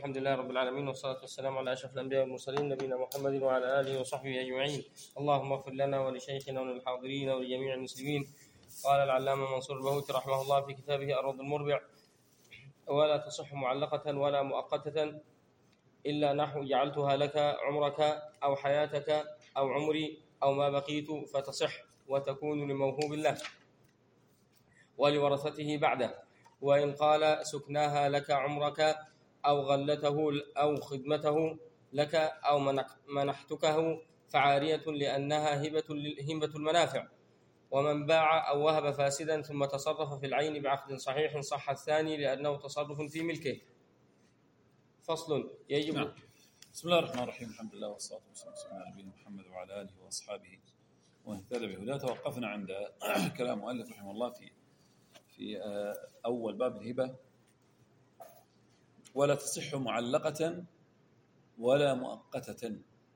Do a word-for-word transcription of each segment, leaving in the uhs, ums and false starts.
الحمد لله رب العالمين، والصلاة والسلام على أشرف الأنبياء والمرسلين نبينا محمد وعلى آله وصحبه أجمعين. اللهم اغفر لنا ولشيخنا وللحاضرين ولجميع المسلمين. قال العلامة منصور البهوتي رحمه الله في كتابه الروض المربع: ولا تصح معلقة ولا مؤقتة إلا نحو جعلتها لك عمرك أو حياتك أو عمري أو ما بقيت، فتصح وتكون لموهوب له ولورثته بعده. وإن قال سكناها لك عمرك أو غلته أو خدمته لك أو منحتكه فعارية، لأنها هبة هبة المنافع. ومن باع أو وهب فاسدا ثم تصرف في العين بعقد صحيح صح الثاني، لأنه تصرف في ملكه. فصل. يجب نعم. بسم الله الرحمن الرحيم، الحمد لله والصلاة والسلام على نبينا محمد وعلى آله وأصحابه ومن اهتدى بهداه. توقفنا عند كلام مؤلف رحمه الله في في أول باب الهبة: ولا تصح معلقة ولا مؤقتة.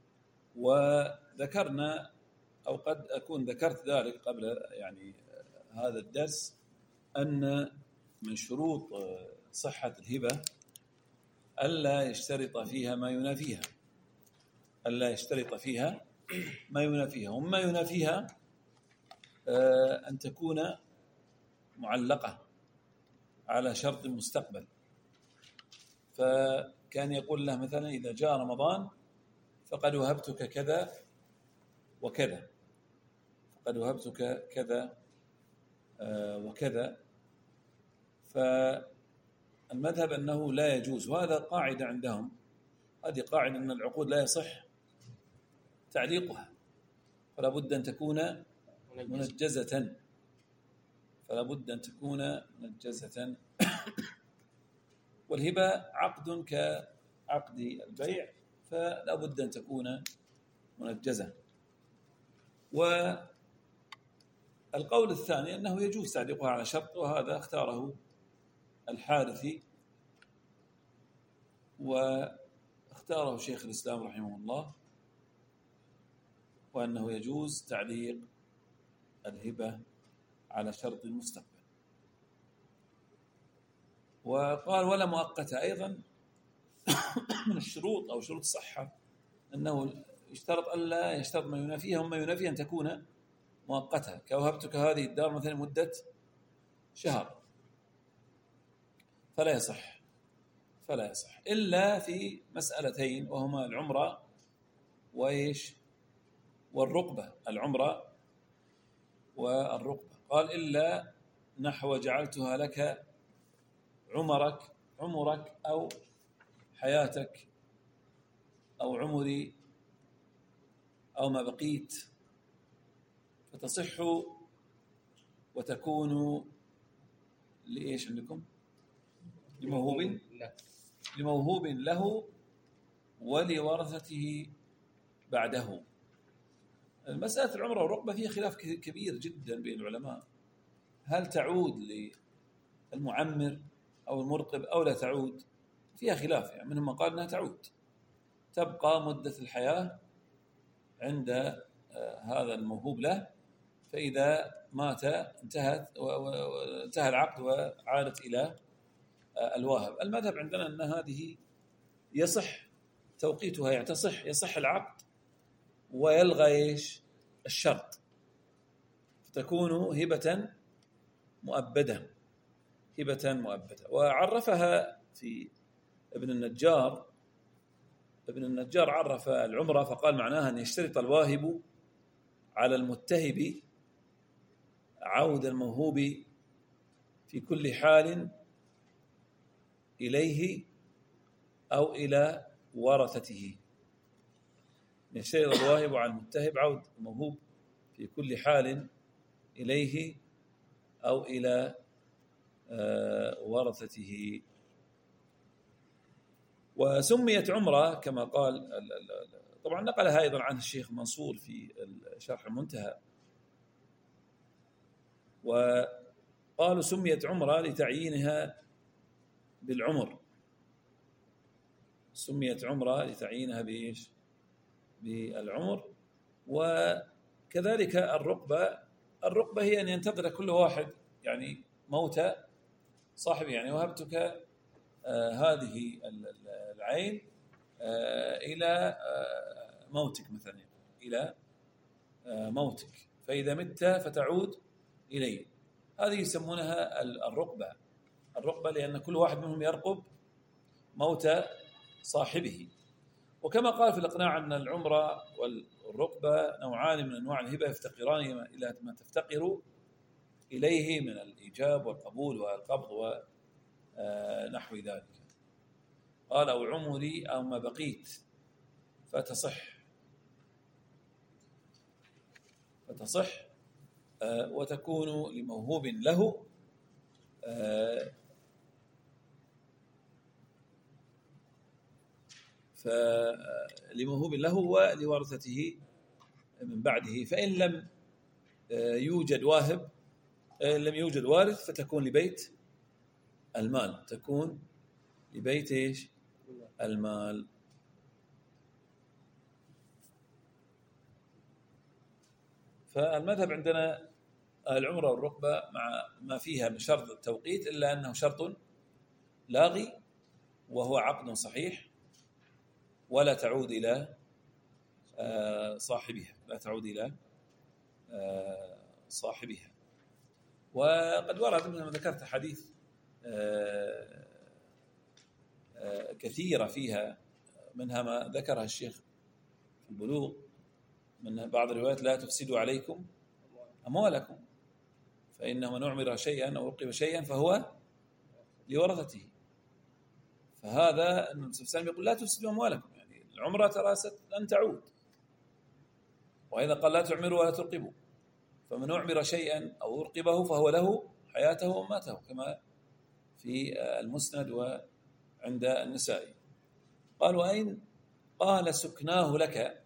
وذكرنا أو قد أكون ذكرت ذلك قبل يعني هذا الدرس أن من شروط صحة الهبة ألا يشترط فيها ما ينافيها ألا يشترط فيها ما ينافيها وما ينافيها أن تكون معلقة على شرط مستقبل. فكان يقول له مثلا: إذا جاء رمضان فقد وهبتك كذا وكذا، فقد وهبتك كذا وكذا. فالمذهب أنه لا يجوز، وهذا قاعدة عندهم. هذه قاعدة أن العقود لا يصح تعليقها، فلا بد أن تكون منجزة فلا بد أن تكون منجزة والهبة عقد كعقد البيع، فلا بد أن تكون منجزة. والقول الثاني أنه يجوز تعليقها على شرط، وهذا اختاره الحارثي واختاره شيخ الإسلام رحمه الله، وأنه يجوز تعليق الهبة على شرط المستقبل. وقال: ولا مؤقتة. أيضا من الشروط أو شروط الصحة أنه يشترط ألا يشترط ما ينافيها، وما ينافيها أن تكون مؤقتة، كوهبتك هذه الدار مثلا مدة شهر، فلا يصح فلا يصح إلا في مسألتين، وهما العمرة وإيش والرقبة. العمرة والرقبة. قال: إلا نحو جعلتها لك عمرك عمرك أو حياتك أو عمري أو ما بقيت، فتصح وتكون لإيش عندكم؟ لموهوب لموهوب له ولورثته بعده. مسألة العمرة والرقبة فيها خلاف كبير جدا بين العلماء، هل تعود للمعمر أو المرقب أو لا تعود؟ فيها خلاف، يعني منهم من قال أنها تعود، تبقى مدة الحياة عند هذا الموهوب له، فإذا مات انتهت وانتهى العقد وعادت إلى الواهب. المذهب عندنا أن هذه يصح توقيتها، يعني تصح يصح العقد ويلغى إيش الشرط، فتكون هبة مؤبدة هبة مؤبدة. وعرفها في ابن النجار ابن النجار عرف العمرة فقال: معناها أن يشترط الواهب على المتهب عود الموهوب في كل حال إليه أو إلى ورثته. يشترط الواهب على المتهب عود الموهوب في كل حال إليه أو إلى ورثته. وسميت عمرة كما قال، طبعا نقلها أيضا عن الشيخ منصور في شرح المنتهى، وقالوا سميت عمرة لتعيينها بالعمر سميت عمرة لتعيينها بإيش بالعمر. وكذلك الرقبة الرقبة هي أن ينتظر كل واحد يعني موت صاحب، يعني وهبتك آه هذه العين آه إلى آه موتك مثلا، إلى آه موتك، فإذا مت فتعود إليه. هذه يسمونها الرقبة. الرقبة لأن كل واحد منهم يرقب موت صاحبه. وكما قال في الإقناع أن العمرة والرقبة نوعان من أنواع الهبة يفتقران إلى ما تفتقر إليه من الإيجاب والقبول والقبض ونحو ذلك. قال أو عمري أو ما بقيت فتصح فتصح وتكون لموهوب له فلموهوب له ولورثته من بعده. فإن لم يوجد واهب إن لم يوجد وارث فتكون لبيت المال، تكون لبيت إيش؟ المال. فالمذهب عندنا العمرة والرقبة مع ما فيها من شرط التوقيت، إلا أنه شرط لاغي وهو عقد صحيح ولا تعود إلى صاحبها لا تعود إلى صاحبها. وقد ورد مثل ما ذكرت حديث كثيرة فيها، منها ما ذكرها الشيخ في البلوغ من بعض الروايات: لا تفسدوا عليكم أموالكم فإنه من أعمر شيئا أو أرقب شيئا فهو لورثته. فهذا النبي صلى الله عليه وسلم يقول: لا تفسدوا أموالكم، يعني العمرة ترى لن تعود. وإذا قال: لا تعمروا ولا ترقبوا، فمن أعمر شيئا أو أرقبه فهو له حياته وماته، كما في المسند وعند النسائي. قال: وأين؟ قال: سكناه لك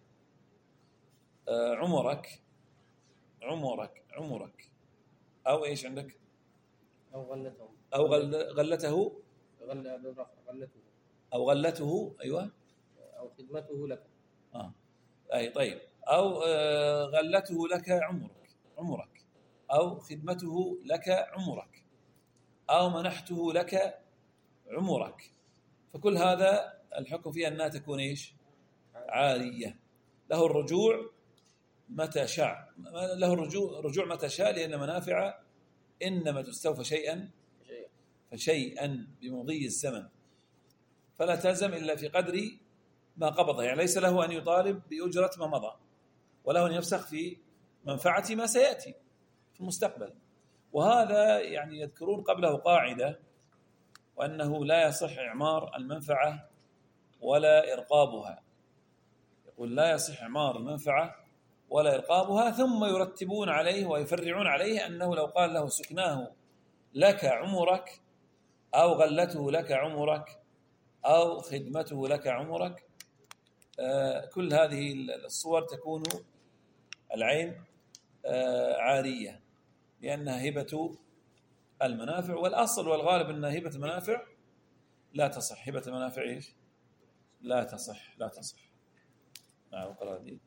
عمرك عمرك عمرك أو إيش عندك؟ أو غلته أو غل غلته غلته أو غلته أيوة أو خدمته لك. آه أي طيب. أو آه غلته لك عمرك عمرك أو خدمته لك عمرك أو منحته لك عمرك. فكل هذا الحكم فيها أنها تكون إيش؟ عارية. له الرجوع متى شاء، له الرجوع رجوع متى شاء، لأن منافع إنما تستوفى شيئا فشيئا بمضي الزمن، فلا تلزم إلا في قدر ما قبضه. يعني ليس له أن يطالب بأجرة ما مضى، وله أن يفسخ في منفعة ما سيأتي في المستقبل. وهذا يعني يذكرون قبله قاعدة، وأنه لا يصح إعمار المنفعة ولا إرقابها. يقول: لا يصح إعمار المنفعة ولا إرقابها، ثم يرتبون عليه ويفرعون عليه أنه لو قال له: سكناه لك عمرك أو غلته لك عمرك أو خدمته لك عمرك، آه كل هذه الصور تكون العين آه عارية، لأنها هبة المنافع. والأصل والغالب أن هبة المنافع لا تصح. هبة المنافع إيش؟ لا تصح لا تصح نعم. قرأ دي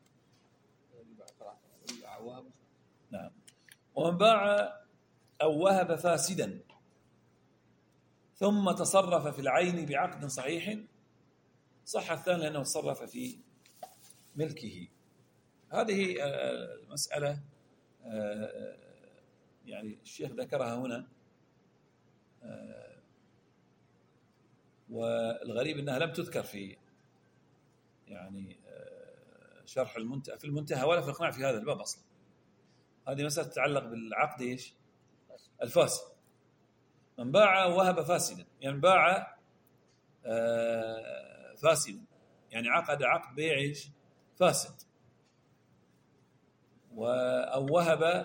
نعم. ومن باع أو وهب فاسدا ثم تصرف في العين بعقد صحيح صح الثاني لأنه تصرف في ملكه. هذه المسألة يعني الشيخ ذكرها هنا، والغريب أنها لم تذكر في يعني شرح المنتهى في المنتهى ولا في الإقناع في هذا الباب أصلا. هذه مسألة تتعلق بالعقد إيش؟ الفاسد. من باع وهب فاسدا، يعني باع فاسدا، يعني عقد عقد بيع إيش؟ فاسد. أو وهب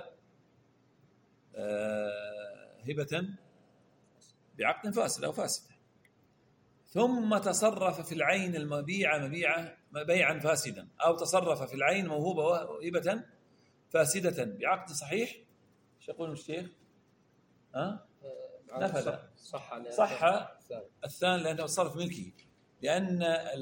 هبة بعقد فاسد أو فاسد، ثم تصرف في العين المبيعة مبيعة بيعا فاسدا، أو تصرف في العين موهوبة هبة فاسدة بعقد صحيح. ايش يقول الشيخ؟ ها؟ نفذ صح صح الثاني لأنه تصرف ملكه، لأن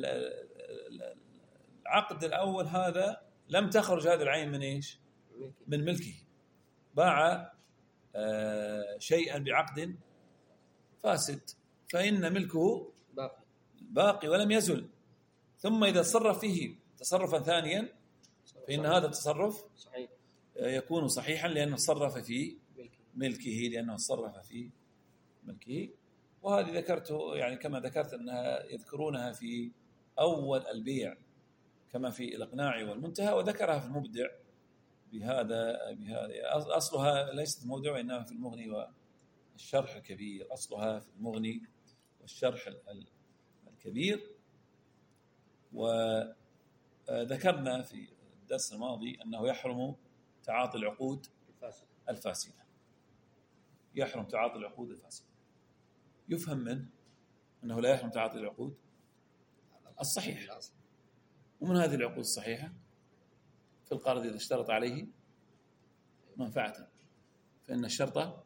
العقد الأول هذا لم تخرج هذه العين من إيش؟ من ملكه. باع شيئا بعقد فاسد، فإن ملكه باقي باقي ولم يزل، ثم إذا تصرف فيه تصرفا ثانيا فإن هذا التصرف صحيح يكون صحيحا لأنه تصرف في ملكي. ملكه، لأنه تصرف في ملكه. وهذه ذكرته يعني كما ذكرت أنها يذكرونها في أول البيع كما في الإقناع والمنتهى، وذكرها في المبدع بهذا بهذا أصلها ليست في المبدع وإنما في المغني والشرح الكبير، أصلها في المغني والشرح الكبير. وذكرنا في الدرس الماضي أنه يحرم تعاطي العقود الفاسدة، يحرم تعاطي العقود الفاسدة. يفهم منه أنه لا يحرم تعاطي العقود الصحيحة، ومن هذه العقود الصحيحة في القرض إذا اشترط عليه منفعة فإن الشرط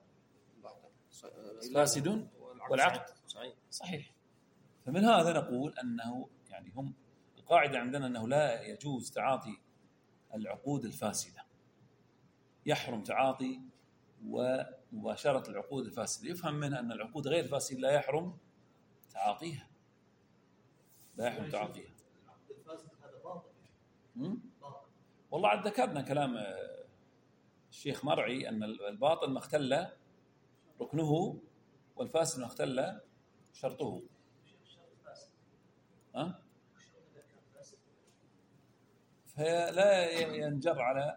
فاسد والعقد صحيح. فمن هذا نقول أنه يعني هم القاعدة عندنا أنه لا يجوز تعاطي العقود الفاسدة، يحرم تعاطي ومباشرة العقود الفاسدة. يفهم منها أن العقود غير الفاسدة لا يحرم تعاطيها، لا يحرم تعاطيها. والله عاد ذكرنا كلام الشيخ مرعي أن الباطل ما اختل ركنه والفاسد ما اختل شرطه. أه؟ فلا ينجر على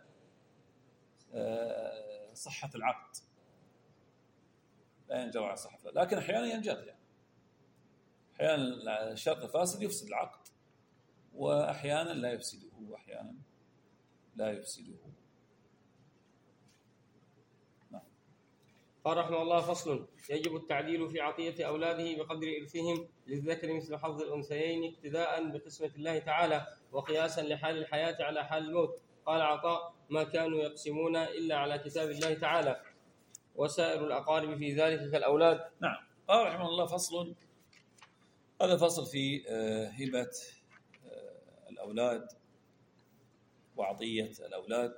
صحة العقد، لا ينجر على صحة، لكن أحيانا ينجر، يعني أحيانا الشرط الفاسد يفسد العقد وأحيانا لا يفسده، وأحيانا لا يفسده. نعم. قال رحمه الله: فصل: يجب التعديل في عطية أولاده بقدر إرثهم للذكر مثل حظ الأنثيين اقتداء بقسمة الله تعالى وقياسا لحال الحياة على حال الموت. قال عطاء: ما كانوا يقسمون إلا على كتاب الله تعالى، وسائر الأقارب في ذلك كالأولاد. نعم. قال رحمه الله: فصل، هذا فصل في هبة الأولاد وعطية الأولاد.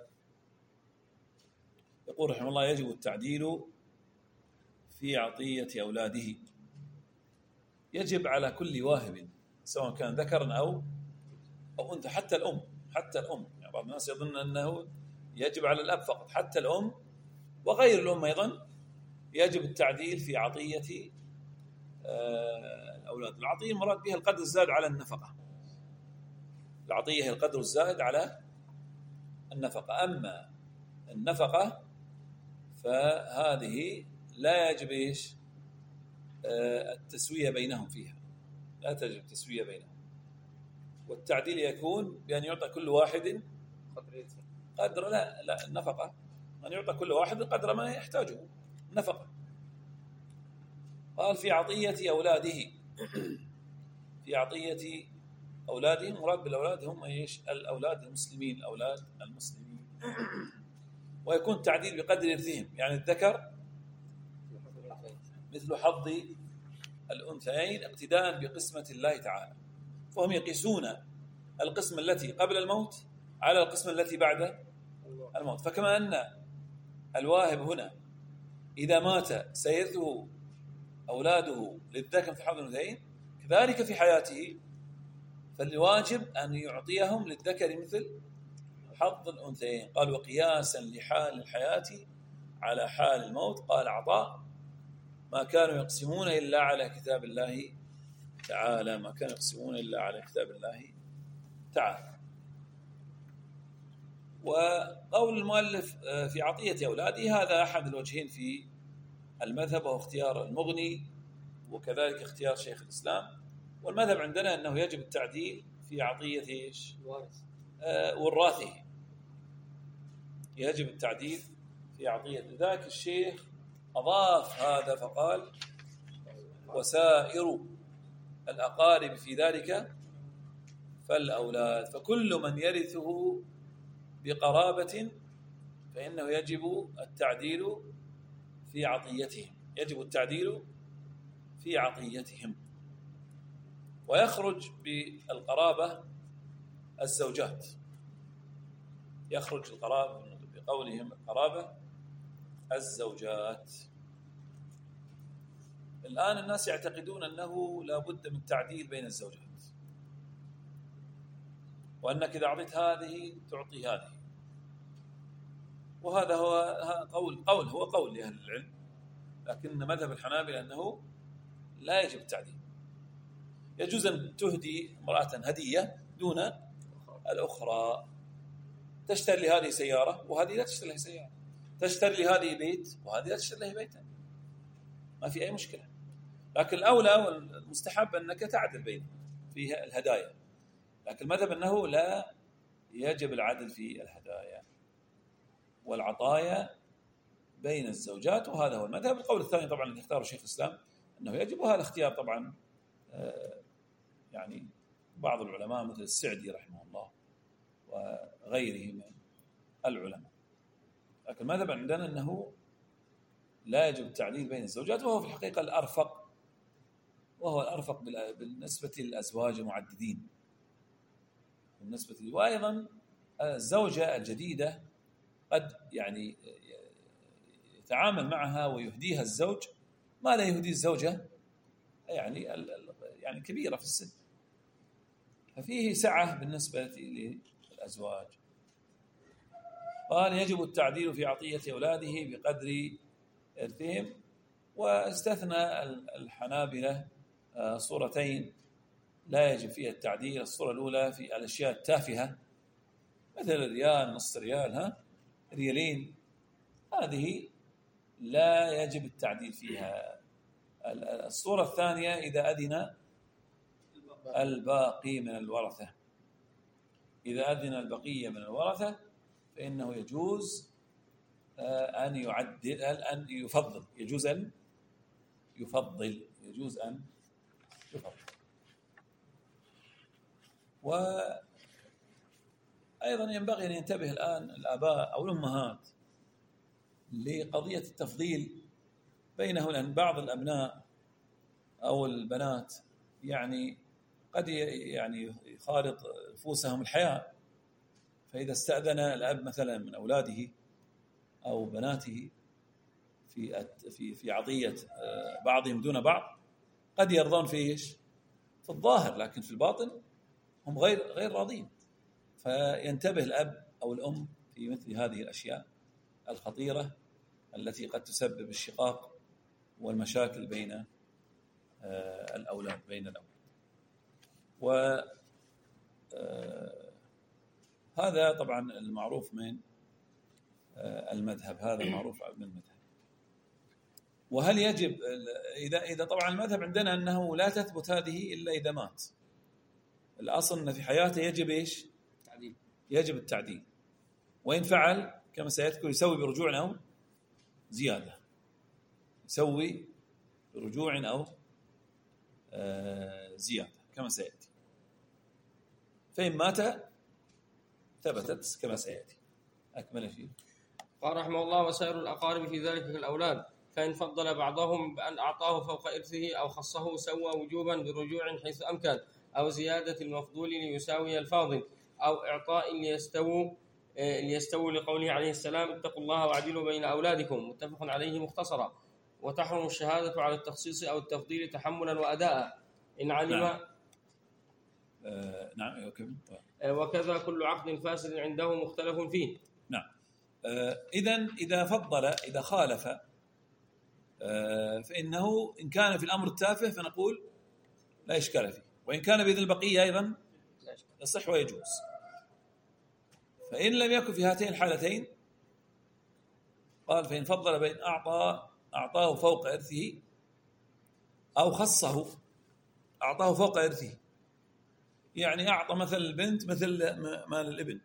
يقول رحمه الله: يجب التعديل في عطية أولاده. يجب على كل واهب سواء كان ذكرا أو أو أنثى، حتى الأم، حتى الأم. يعني بعض الناس يظن أنه يجب على الأب فقط، حتى الأم وغير الأم أيضا يجب التعديل في عطية الأولاد. العطية المراد بها القدر الزائد على النفقة، العطية هي القدر الزائد على النفقة. أما النفقة فهذه لا يجب إيش التسوية بينهم فيها، لا تجب التسوية بينهم. والتعديل يكون بأن يعطى كل واحد قدر لا لا النفقة، أن يعطى كل واحد قدر ما يحتاجه النفقة. قال: في عطية أولاده، في عطية أولاده، مراد بالأولاد هم إيش؟ الأولاد المسلمين، الأولاد المسلمين. ويكون التعديل بقدر إرثهم، يعني الذكر مثل حظ الأنثيين اقتداء بقسمة الله تعالى. فهم يقيسون القسمة التي قبل الموت على القسمة التي بعد الموت. فكما أن الواهب هنا إذا مات سيرثه أولاده للذكر في حظ الأنثيين، كذلك في حياته فالواجب أن يعطيهم للذكر مثل حظ الأنثيين. قال: وقياسا لحال الحياة على حال الموت. قال عطاء: ما كانوا يقسمون إلا على كتاب الله تعالى، ما كانوا يقسمون إلا على كتاب الله تعالى. وقول المؤلف في عطية أولاده هذا أحد الوجهين في المذهب، وهو اختيار المغني وكذلك اختيار شيخ الإسلام. والمذهب عندنا أنه يجب التعديل في عطية إيش؟ آه وراثه، يجب التعديل في عطية. ذاك الشيخ أضاف هذا فقال: وسائر الأقارب في ذلك فالأولاد. فكل من يرثه بقرابة فإنه يجب التعديل في عطيتهم، يجب التعديل في عطيتهم. ويخرج بالقرابة الزوجات، يخرج القرابة بقولهم القرابة الزوجات. الآن الناس يعتقدون أنه لا بد من تعديل بين الزوجات، وأنك إذا أعطيت هذه تعطي هذه، وهذا هو قول قول هو قول لأهل العلم، لكن مذهب الحنابلة أنه لا يجب التعديل. يجوز أن تهدي امرأة هدية دون الأخرى، تشتري لهذه سيارة وهذه لا تشتري لها سيارة، تشتري لهذه بيت وهذه لا تشتري لها بيتا، ما في أي مشكلة. لكن الأولى والمستحب أنك تعدل بينهم في الهدايا، لكن المذهب أنه لا يجب العدل في الهدايا والعطايا بين الزوجات، وهذا هو المذهب. القول الثاني طبعا اللي اختاره شيخ الإسلام أنه يجب، وهذا الاختيار طبعا يعني بعض العلماء مثل السعدي رحمه الله وغيره من العلماء، لكن المذهب عندنا أنه لا يجب التعديل بين الزوجات، وهو في الحقيقة الأرفق، وهو الأرفق بالنسبة للأزواج المعددين بالنسبة لي. وأيضا الزوجة الجديدة قد يعني يتعامل معها ويهديها الزوج ما لا يهدي الزوجة يعني يعني كبيرة في السن، ففيه سعة بالنسبة للأزواج. قال يجب التعديل في عطية أولاده بقدر إرثهم، واستثنى الحنابلة صورتين لا يجب فيها التعديل. الصورة الأولى في الأشياء التافهة مثل الريال، نص ريال، ها ريالين، هذه لا يجب التعديل فيها. الصورة الثانية إذا أذن الباقي من الورثة، إذا أذن البقية من الورثة فإنه يجوز أن يعدل، أن يفضل، يجوز أن يفضل يجوز أن يفضل. وأيضا ينبغي أن ينتبه الآن الآباء أو الأمهات لقضية التفضيل بينه، لأن بعض الأبناء أو البنات يعني قد يعني يخالط نفوسهم الحياء، فإذا استأذن الأب مثلا من أولاده أو بناته في في في عطية بعضهم دون بعض قد يرضون في إيش؟ في الظاهر، لكن في الباطن هم غير غير راضين. فينتبه الأب أو الأم في مثل هذه الأشياء الخطيرة التي قد تسبب الشقاق والمشاكل بين الأولاد بين الأولاد. وهذا طبعا المعروف من المذهب، هذا المعروف من المذهب. وهل يجب إذا إذا طبعا المذهب عندنا أنه لا تثبت هذه إلا إذا مات، الأصل أن في حياته يجب إيش؟ تعديل. يجب التعديل، وإن فعل كما سيذكر يسوي برجوع أو زيادة، يسوي برجوع أو زيادة كما سيأتي. فإن مات ثبتت كما سيأتي. أكمل فيه. قال رحمه الله وسائر الأقارب في ذلك كالأولاد، فإن فضل بعضهم بأن أعطاه فوق إرثه أو خصه سوى وجوبا برجوع حيث أمكن، أو زيادة المفضول ليساوي الفاضل، أو إعطاء ليستووا ليستووا لقوله عليه السلام اتقوا الله واعدلوا بين أولادكم، متفق عليه مختصرا. وتحرم الشهادة على التخصيص أو التفضيل تحملا وأداء إن علم. نعم. آه نعم. وكذا كل عقد فاسد عنده مختلف فيه. نعم. آه إذن إذا فضل إذا خالف آه فإنه إن كان في الأمر التافه فنقول لا إشكال فيه، وإن كان بإذن البقية أيضا يصح ويجوز. فإن لم يكن في هاتين الحالتين قال فإن فضل بين أعطى أعطاه فوق إرثه أو خصه أعطاه فوق إرثه، يعني أعطى مثل البنت مثل مال الابن،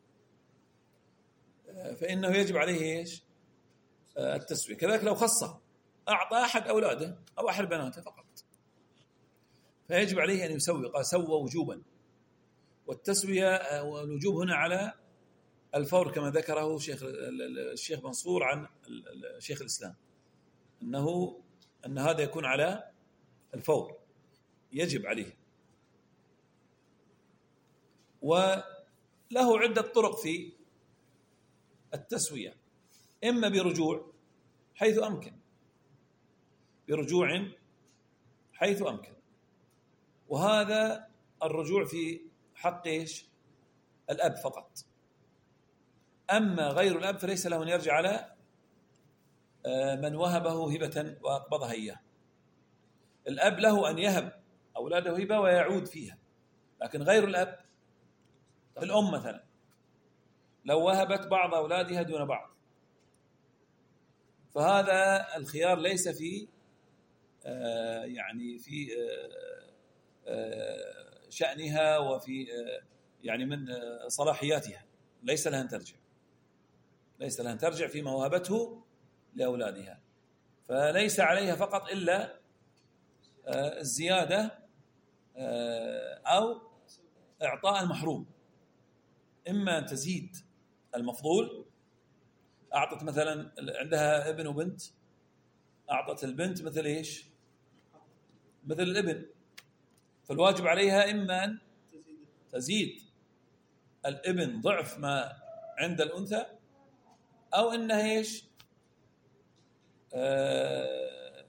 فإنه يجب عليه إيش؟ التسوية. كذلك لو خصه أعطى أحد أولاده أو أحد بناته فقط فيجب عليه أن يسوي، قال سوى وجوبا. والتسوية والوجوب هنا على الفور كما ذكره شيخ الشيخ منصور عن شيخ الإسلام، أنه أن هذا يكون على الفور، يجب عليه. وله عدة طرق في التسوية، إما برجوع حيث أمكن، برجوع حيث أمكن. وهذا الرجوع في حق إيش؟ الأب فقط. أما غير الأب فليس له أن يرجع على من وهبه هبة وأقبضها إياه. الأب له أن يهب أولاده هبة ويعود فيها، لكن غير الأب الأم مثلا لو وهبت بعض أولادها دون بعض، فهذا الخيار ليس في آه يعني في آه آه شأنها وفي آه يعني من آه صلاحياتها، ليس لها أن ترجع، ليس لها أن ترجع فيما وهبته لأولادها. فليس عليها فقط إلا آه الزيادة آه أو إعطاء المحروم، إما أن تزيد المفضول، أعطت مثلا عندها ابن وبنت، أعطت البنت مثل إيش؟ مثل الابن، فالواجب عليها إما أن تزيد الابن ضعف ما عند الأنثى، أو إنها إيش؟ آه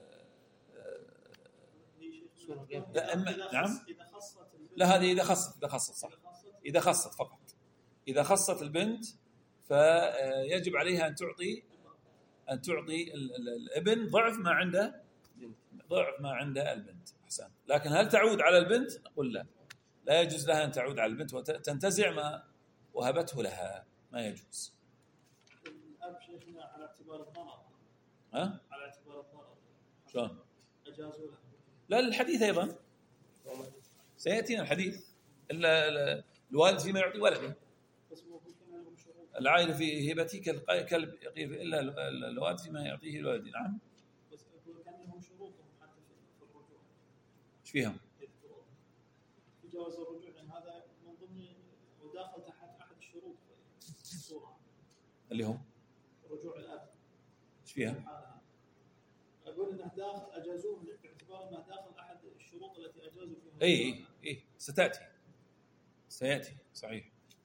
لا إما نعم لا هذه إذا خصت إذا خصت صح إذا خصت فقط إذا خصت البنت فيجب عليها أن تعطي أن تعطي الابن ضعف ما عنده ضعف ما عنده البنت. أحسن. لكن هل تعود على البنت؟ نقول لا، لا يجوز لها أن تعود على البنت وتنتزع ما وهبته لها، ما يجوز. الأب شيخنا على اعتبار الضرر. ها؟ على اعتبار الضرر. شلون؟ أجازوا له. لا الحديث أيضا سيأتينا الحديث، إلا الوالد فيما يعطي ولده. العائل في هبتي كالكلب يقيف إلا الوالد فيما يعطيه الولد. نعم. بس يقول كان لهم شروطهم حتى في الرجوع. إيش فيهم؟ في جواز الرجوع، يعني هذا من ضمن وداخل تحت أحد الشروط في الصورة. اللي هم؟ رجوع الأب. إيش فيها؟ أقول إنه داخل أجازوه باعتبار إنه داخل أحد الشروط التي أجازوا فيها. إيه إيه إيه ستأتي سيأتي صحيح.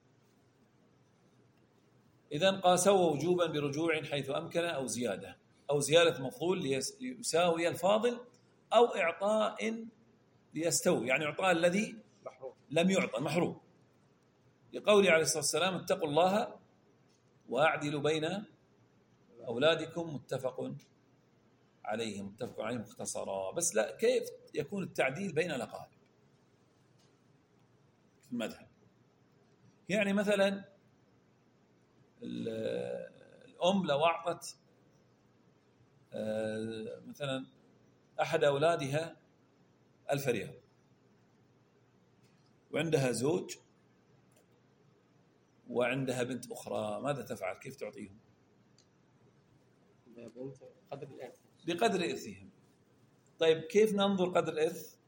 إذن قاسوا وجوبا برجوع حيث أمكن أو زيادة أو زيادة مفضول ليساوي الفاضل أو إعطاء ليستوي، يعني إعطاء الذي لم يعطى المحروم، لقوله عليه الصلاة والسلام اتقوا الله وأعدلوا بين أولادكم، متفق عليه متفق عليه مختصرا. بس لا، كيف يكون التعديل بين الأقارب في المذهب؟ يعني مثلا الأم لو أعطت مثلا أحد أولادها ألف ريال وعندها زوج وعندها بنت أخرى، ماذا تفعل؟ كيف تعطيهم؟ قدر الإرث، بقدر إرثهم. طيب كيف ننظر قدر الإرث؟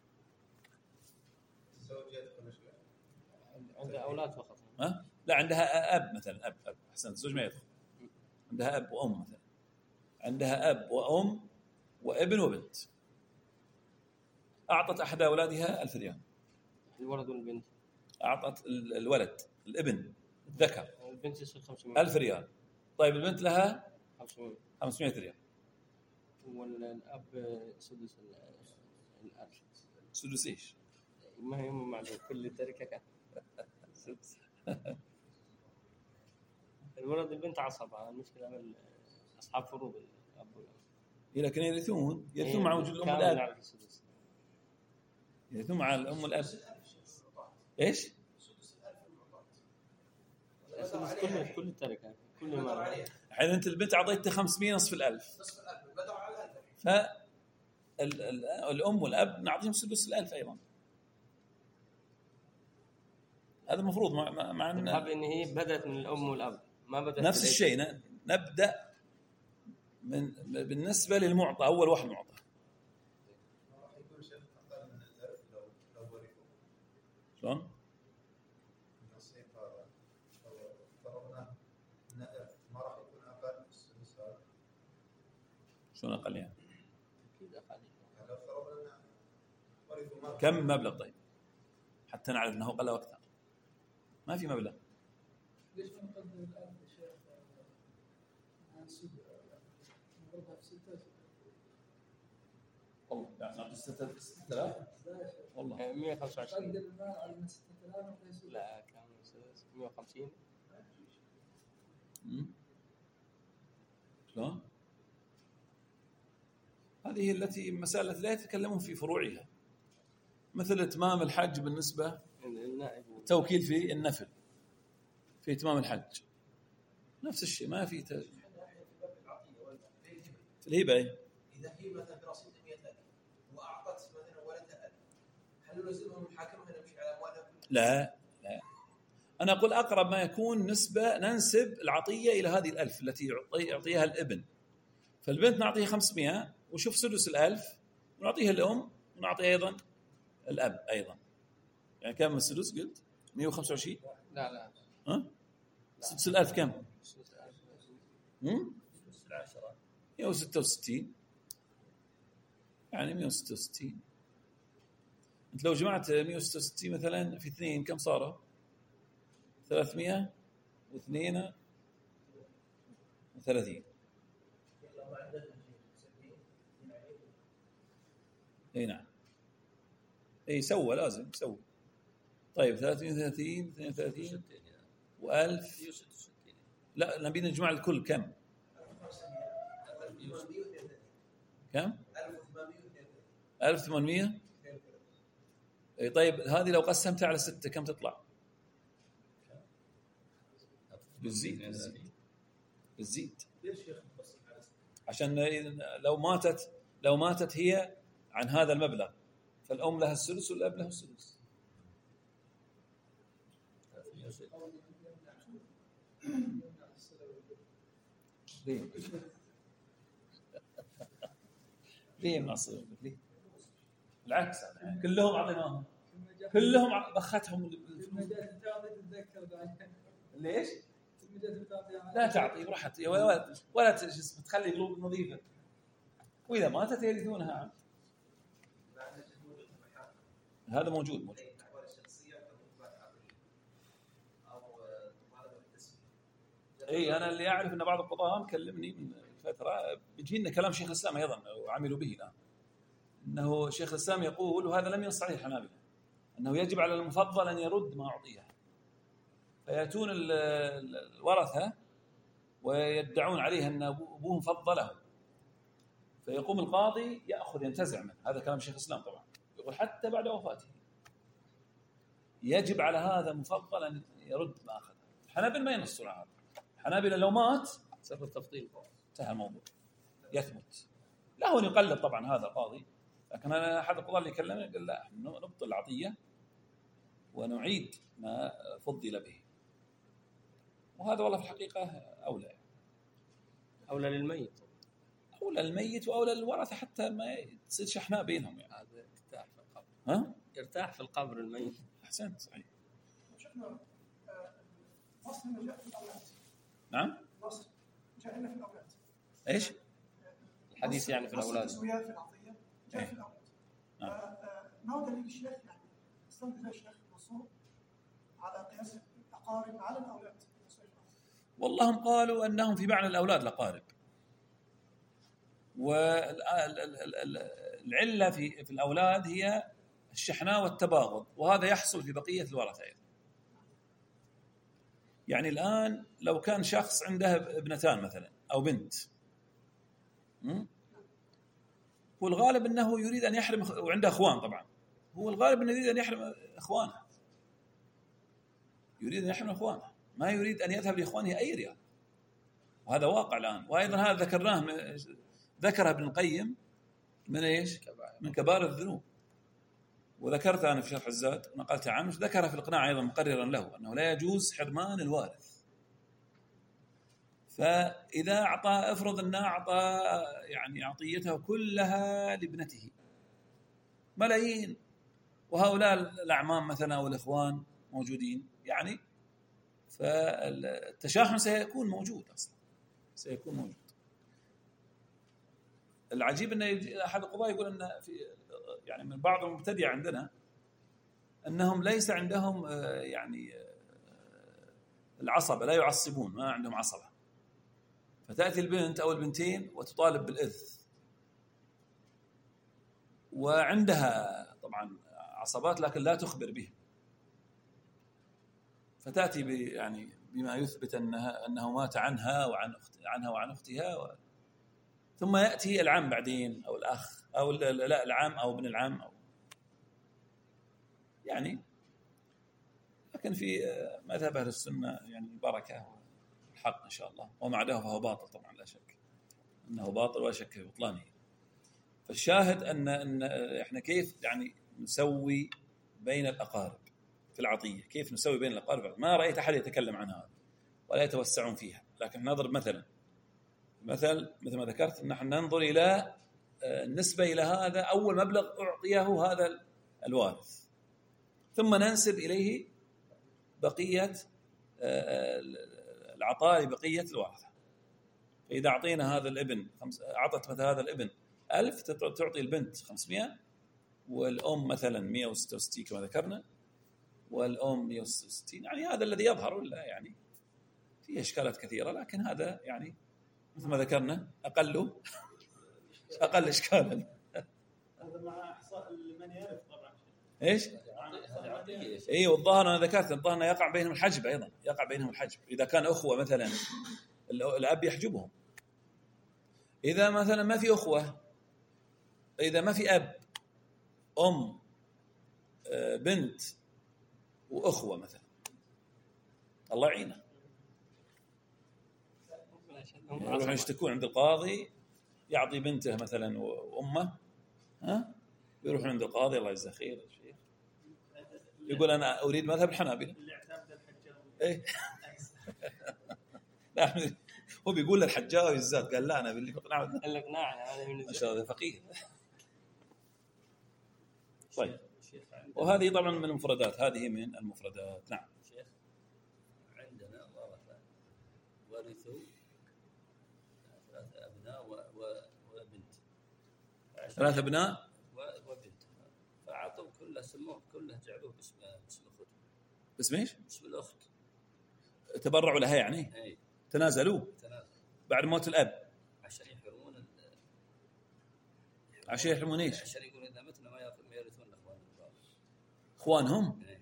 عندها أولاد فقط. ها؟ لا عندها أب مثلا، أب أب أحسن، الزوج ما يدخل. عندها أب وأم مثلا، عندها أب وأم وابن وبنت، أعطت أحد أولادها ألف ريال. الولد والبنت؟ أعطت الولد الابن الذكر البنت يصير خمسمائة ألف ريال. طيب البنت لها خمسمائة خمسمائة ريال، والأب سدس الألف. سدس إيش؟ ما هي مع كل التركة كان سدس. الولد البنت عصبة، المشكلة من أصحاب فروض الأب والأم. لكن يرثون يرثون مع وجود الأم والأب، يرثون مع الأم والأب. إيش؟ كل كل التركة كل ما حين أنت البنت عطيتها خمسمائة نصف الألف، فالأم والأب نعطيهم سدس الألف أيضا. هذا المفروض مع مع أن إن هي بدأت من الأم والأب، ما بدأت نفس الشيء. نبدأ من بالنسبة للمعطى، أول واحد معطى. شلون؟ شلون أقل يعني؟ كم مبلغ طيب حتى نعرف أنه قل أو أكثر؟ ما في مبلغ. ليش ما نقدر الأب شيخ عن سد نضربها في ستة؟ والله يعني نعطي ستة آلاف والله مئة وخمسة وعشرين. لا كان مئة وخمسين. شلون؟ هذه التي مسألة لا يتكلمون في فروعها، مثل إتمام الحج بالنسبة توكيل في النفل، في إتمام الحج نفس الشيء، ما في ت... في الهبة. إذا هي مثلا برصيد مئة ألف وأعطت مثلا ولدها ألف، هل يلزمهم الحاكم أن يمشي على أموالهم؟ لا لا، أنا أقول أقرب ما يكون نسبة ننسب العطية إلى هذه الألف التي يعطيها الابن، فالبنت نعطيها خمسمائة وشوف سدس الألف ونعطيها الأم ونعطيها أيضا الأب أيضا، يعني كم من السدس قلت؟ مئة وخمسة وعشرين. لا لا ها؟ سدس الألف كم؟ هم؟ مئة وستة وستين، يعني مئة وستة وستين. أنت لو جمعت مئة وستة وستين مثلا في اثنين كم صاروا؟ ثلاثمائة واثنين وثلاثين. اي نعم، اي سوى لازم سوى. طيب ثلاثمائة وثلاثين اثنين وثلاثين وألف. لا نبي نجمع الكل كم؟ كم؟ ألف وثمانمائة. اي طيب هذه لو قسمتها على ستة كم تطلع؟ بالزيد بالزيد بالزيد عشان لو ماتت لو ماتت هي عن هذا المبلغ فالأم لها السدس والأب له السدس. ليه؟ ليه النصر؟ ليه؟ بالعكس كلهم أعطيناهم، كلهم بختهم. ليش؟ لا تعطي براحتها ولا ولا تخلي قلوب نظيفة، وإذا ماتت يرثونها عم. هذا موجود موجود. اي انا اللي اعرف ان بعض القضاة مكلمني من فتره بيجي لنا كلام شيخ الاسلام ايضا وعملوا به الان، انه شيخ الاسلام يقول وهذا لم ينص عليه الحنابلة انه يجب على المفضل ان يرد ما اعطيه، فياتون الورثه ويدعون عليه ان ابوهم فضله، فيقوم القاضي ياخذ ينتزع منه. هذا كلام شيخ الاسلام طبعا، يقول حتى بعد وفاته يجب على هذا المفضل ان يرد ما اخذه. الحنابلة ما ينصون على هذا. الحنابلة لو مات سر التفضيل انتهى الموضوع يثبت له ان يقلد طبعا هذا قاضي، لكن انا احد القضاة اللي كلمني قال لا نبطل العطيه ونعيد ما فضل به، وهذا والله في الحقيقه اولى اولى للميت اولى للميت واولى للورثه حتى ما تصير شحناء بينهم. يعني هذا ارتاح في القبر. ها ارتاح في القبر الميت. احسنت صحيح. شفنا نص من جاء في الأولاد. نعم نص جاء لنا في الأولاد. ايش الحديث يعني في الأولاد التسويات في العطية جاء في الأولاد. نعم. ما هو دليل الشيخ يعني استنتج الشيخ النصوص على قياس الأقارب على الأولاد؟ والله هم قالوا أنهم في معنى الأولاد الأقارب، والعلة في في الأولاد هي الشحناء والتباغض، وهذا يحصل في بقية الورثة. يعني الآن لو كان شخص عنده ابنتان مثلا أو بنت، هو الغالب أنه يريد أن يحرم، وعنده أخوان طبعا، هو الغالب أنه يريد أن يحرم أخوانه، يريد أن يحرم أخوانه، ما يريد أن يذهب لإخوانه أي ريال، وهذا واقع الآن. وأيضا هذا ذكرناه ذكرها ابن القيم من إيش؟ من كبار الذنوب، وذكرت أنا في شرح الزاد ونقلت عنه، ذكرها في الإقناع أيضا مقررا له أنه لا يجوز حرمان الوارث. فإذا أعطى افرض أنه أعطى يعني عطيته كلها لابنته ملايين، وهؤلاء الأعمام مثلا أو الإخوان موجودين، يعني فالتشاحن سيكون موجود أصلا، سيكون موجود. العجيب أن أحد القضاة يقول أن في يعني من بعض المبتدئة عندنا أنهم ليس عندهم يعني العصبة، لا يعصبون، ما عندهم عصبة، فتأتي البنت أو البنتين وتطالب بالإرث، وعندها طبعا عصبات لكن لا تخبر به، فتأتي ب يعني بما يثبت أنها أنه مات عنها وعن أخت عنها وعن أختها و... ثم يأتي العم بعدين أو الأخ أو لا العم أو ابن العم أو يعني. لكن في مذهب أهل السنة يعني البركة والحق إن شاء الله، وما عداه فهو باطل طبعا لا شك أنه باطل ولا شك في بطلانه. فالشاهد أن أن إحنا كيف يعني نسوي بين الأقارب في العطية، كيف نسوي بين الأقارب. ما رأيت أحد يتكلم عن هذا ولا يتوسعون فيها، لكن نضرب مثلا مثل مثل ما ذكرت أن نحن ننظر إلى النسبة إلى هذا أول مبلغ أعطيه هذا الوارث، ثم ننسب إليه بقية العطاء لبقية الورثة. فإذا أعطينا هذا الابن أعطت مثل هذا الابن ألف، تعطي البنت خمسمائة، والأم مثلا مئة وستة وستين كما ذكرنا، والأم مئة وستة وستين. يعني هذا الذي يظهر، ولا يعني فيه إشكالات كثيرة، لكن هذا يعني مثل ما ذكرنا أقله أقل إشكالا. هذا مع إحصاء من يعرف طبعا. إيش؟ إيه، والظاهر أنا ذكرت الظاهر أنه يقع بينهم الحجب أيضا، يقع بينهم الحجب. إذا كان أخوة مثلا الأب يحجبهم، إذا مثلا ما في أخوة، إذا ما في أب أم بنت وأخوة مثلا، الله يعينه، يروحون يشتكون عند القاضي، يعطي بنته مثلا وأمه، ها يروحون عند القاضي الله يجزاه خير يقول أنا أريد مذهب الحنابلة. إيه لا هو بيقول للحجاوي بالذات، قال لا أنا باللي بقنعه قال لك نعم هذا من ما شاء الله فقيه. طيب، وهذه طبعا من المفردات، هذه من المفردات. نعم شيخ، عندنا ورثة ورثوا ثلاثة أبناء وبنت، ثلاثة أبناء وبنت، فأعطوا كله سموه كله جعلوه باسم باسم الأخت. باسم إيش؟ باسم الأخت. تبرعوا لها يعني؟ أي. تنازلوا تنازل بعد موت الأب عشان يحرمون ال... عشان يحرمون إيش؟ عشان يقولون إذا متنا ما يرثون أخوان إخوانهم. أي.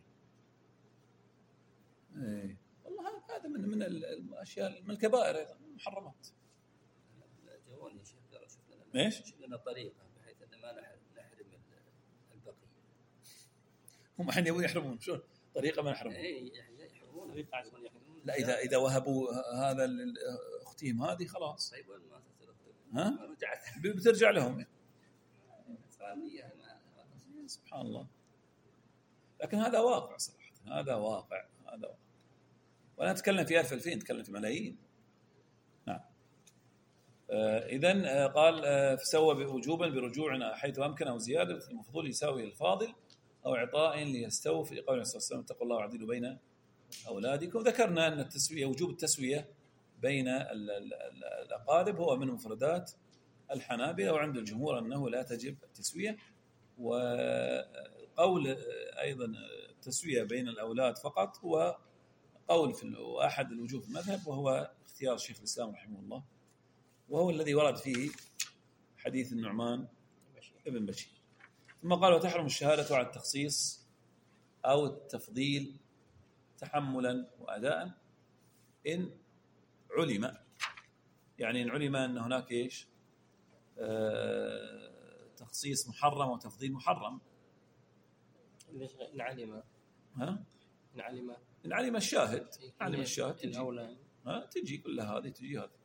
إيه والله هذا من من الأشياء من الكبائر أيضا من المحرمات. جواني يا شيخ قالوا شوف لنا إيش؟ شوف لنا طريقة بحيث أن ما نحرم نحرم البقية. هم الحين يبون يحرمون، شلون طريقة ما يحرمون؟ إيه يحرمون طريقة عشان يحرمون. لا إذا إذا وهبوا هذا لأختهم هذه خلاص. طيب وين ما ها؟ رجعت بترجع لهم. سبحان الله. لكن هذا واقع صراحة، هذا واقع، هذا واقع. ولا نتكلم في ألف ألفين، نتكلم في ملايين. نعم. آه إذن آه قال آه فسوى وجوبا برجوعنا حيث أمكن أو زيادة المفضول يساوي الفاضل أو إعطاء ليستوفي قول النبي صلى الله عليه وسلم اتقوا الله وعدلوا بين أولادكم. ذكرنا أن التسوية وجوب التسوية بين الأقارب هو من مفردات الحنابلة، وعند الجمهور أنه لا تجب التسوية. وقول أيضا التسوية بين الأولاد فقط هو قول في أحد الوجوه في المذهب، وهو اختيار شيخ الإسلام رحمه الله، وهو الذي ورد فيه حديث النعمان ابن بشير. ثم قال وتحرم الشهادة على التخصيص أو التفضيل تحملا وأداء إن علم، يعني إن علم أن هناك إيش آه تخصيص محرم وتفضيل محرم. ليش إن علم؟ ها؟ إن علم إن علم الشاهد، علم الشاهد تجي. الأولى ها تجي كلها هذه تجي هذه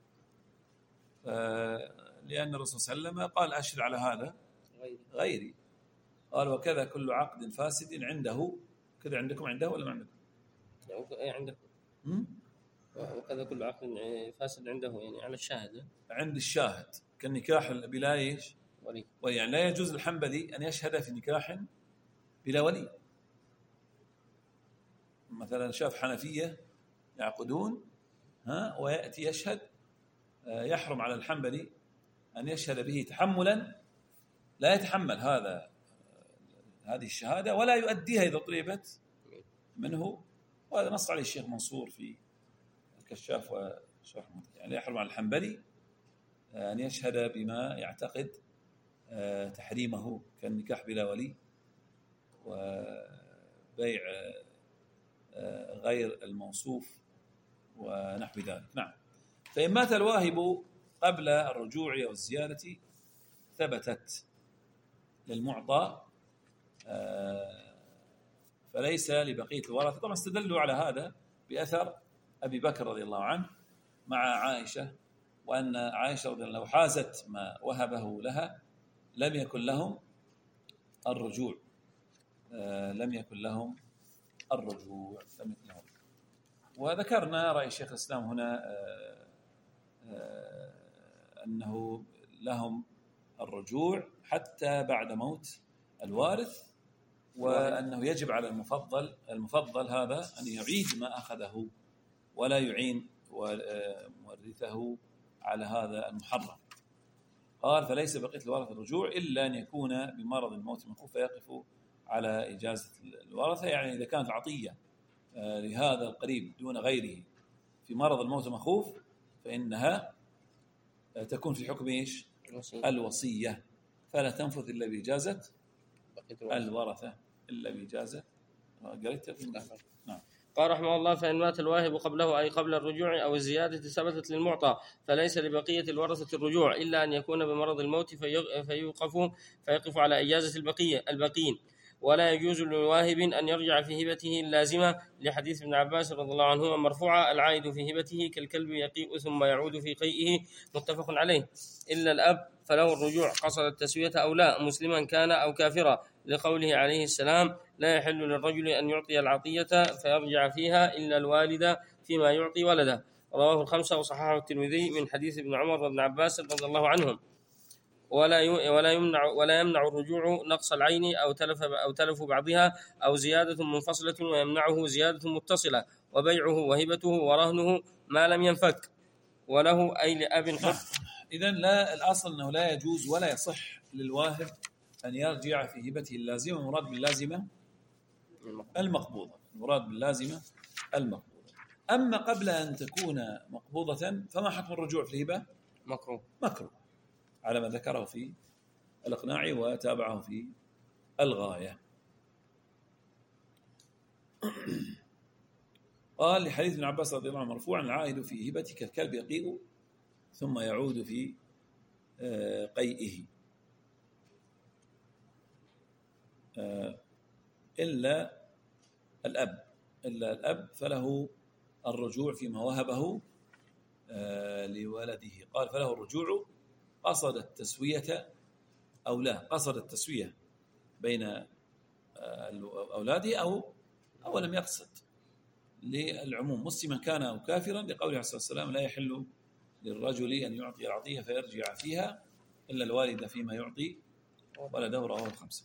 آه لأن الرسول صلى الله عليه وسلم قال أشهد على هذا غيري. غيري. قال وكذا كل عقد فاسد عنده. كذا عندكم عنده ولا ما عندكم؟ يعني عندكم. وكذا كل عقد فاسد عنده يعني على الشاهد. عند الشاهد كالنكاح بلا ايش؟ ولي. يعني لا يجوز الحنبلي أن يشهد في نكاح بلا ولي. مثلا شاف حنفية يعقدون ها ويأتي يشهد، يحرم على الحنبلي أن يشهد به تحملا، لا يتحمل هذا هذه الشهادة ولا يؤديها إذا طلبت منه. وهذا نص عليه الشيخ منصور في الكشاف وشرح. يعني يحرم على الحنبلي أن يشهد بما يعتقد تحريمه كالنكاح بلا ولي وبيع غير الموصوف ونحو ذلك. نعم. فإن مات الواهب قبل الرجوع أو الزيادة ثبتت للمعطى فليس لبقية الورثة. طبعا استدلوا على هذا بأثر أبي بكر رضي الله عنه مع عائشة، وأن عائشة رضي الله عنها لو حازت ما وهبه لها لم يكن لهم الرجوع لم يكن لهم الرجوع لم يكن لهم. وذكرنا رأي شيخ الإسلام هنا أنه لهم الرجوع حتى بعد موت الوارث، وأنه يجب على المفضل المفضل هذا أن يعيد ما أخذه ولا يعين مورثه على هذا المحرم. قال فليس بقية الورثة الرجوع إلا أن يكون بمرض الموت المخوف فيقف على إجازة الورثة. يعني إذا كانت عطية لهذا القريب دون غيره في مرض الموت المخوف فإنها تكون في حكم إيش؟ الوصية، فلا تنفذ إلا بإجازة الورثة إلا بإجازة. قريت؟ نعم. قال رحمه الله فإن مات الواهب قبله أي قبل الرجوع أو الزيادة ثبتت للمعطى فليس لبقية الورثة الرجوع إلا أن يكون بمرض الموت فيوقف فيقف على إجازة البقية البقين. ولا يجوز لواهب أن يرجع في هبته اللازمة لحديث ابن عباس رضي الله عنهما مرفوعا العائد في هبته كالكلب يقيء ثم يعود في قيئه متفق عليه، إلا الأب فله الرجوع قصد التسوية أو لا مسلما كان أو كافرا، لقوله عليه السلام لا يحل للرجل أن يعطي العطية فيرجع فيها إلا الوالد فيما يعطي ولده. رواه الخمسة وصححه الترمذي من حديث ابن عمر وابن عباس رضي الله عنهم. ولا ولا يمنع ولا يمنع الرجوع نقص العين أو تلف أو تلف بعضها أو زيادة منفصلة، ويمنعه زيادة متصلة وبيعه وهبته ورهنه ما لم ينفك وله أي لأب حر. إذن لا الأصل أنه لا يجوز ولا يصح للواهب أن يرجع في هبته اللازمة. مراد باللازمة المقبوضة مراد باللازمة المقبوضة. أما قبل أن تكون مقبوضة فما حكم الرجوع في الهبة؟ مكروه مكروه على ما ذكره في الإقناع وتابعه في الغاية. قال لحديث ابن عباس رضي الله عنه مرفوعا العائد في هبتك الكلب يقيء ثم يعود في قيئه إلا الأب إلا الأب فله الرجوع فيما وهبه لولده. قال فله الرجوع قصد التسوية أو لا قصد التسوية بين أولاده أو أو لم يقصد، للعموم مسلما كان أو كافرا، لقوله عليه الصلاة والسلام لا يحل للرجل أن يعطي العطية فيرجع فيها إلا الوالد فيما يعطي ولده. رواه الخمسة.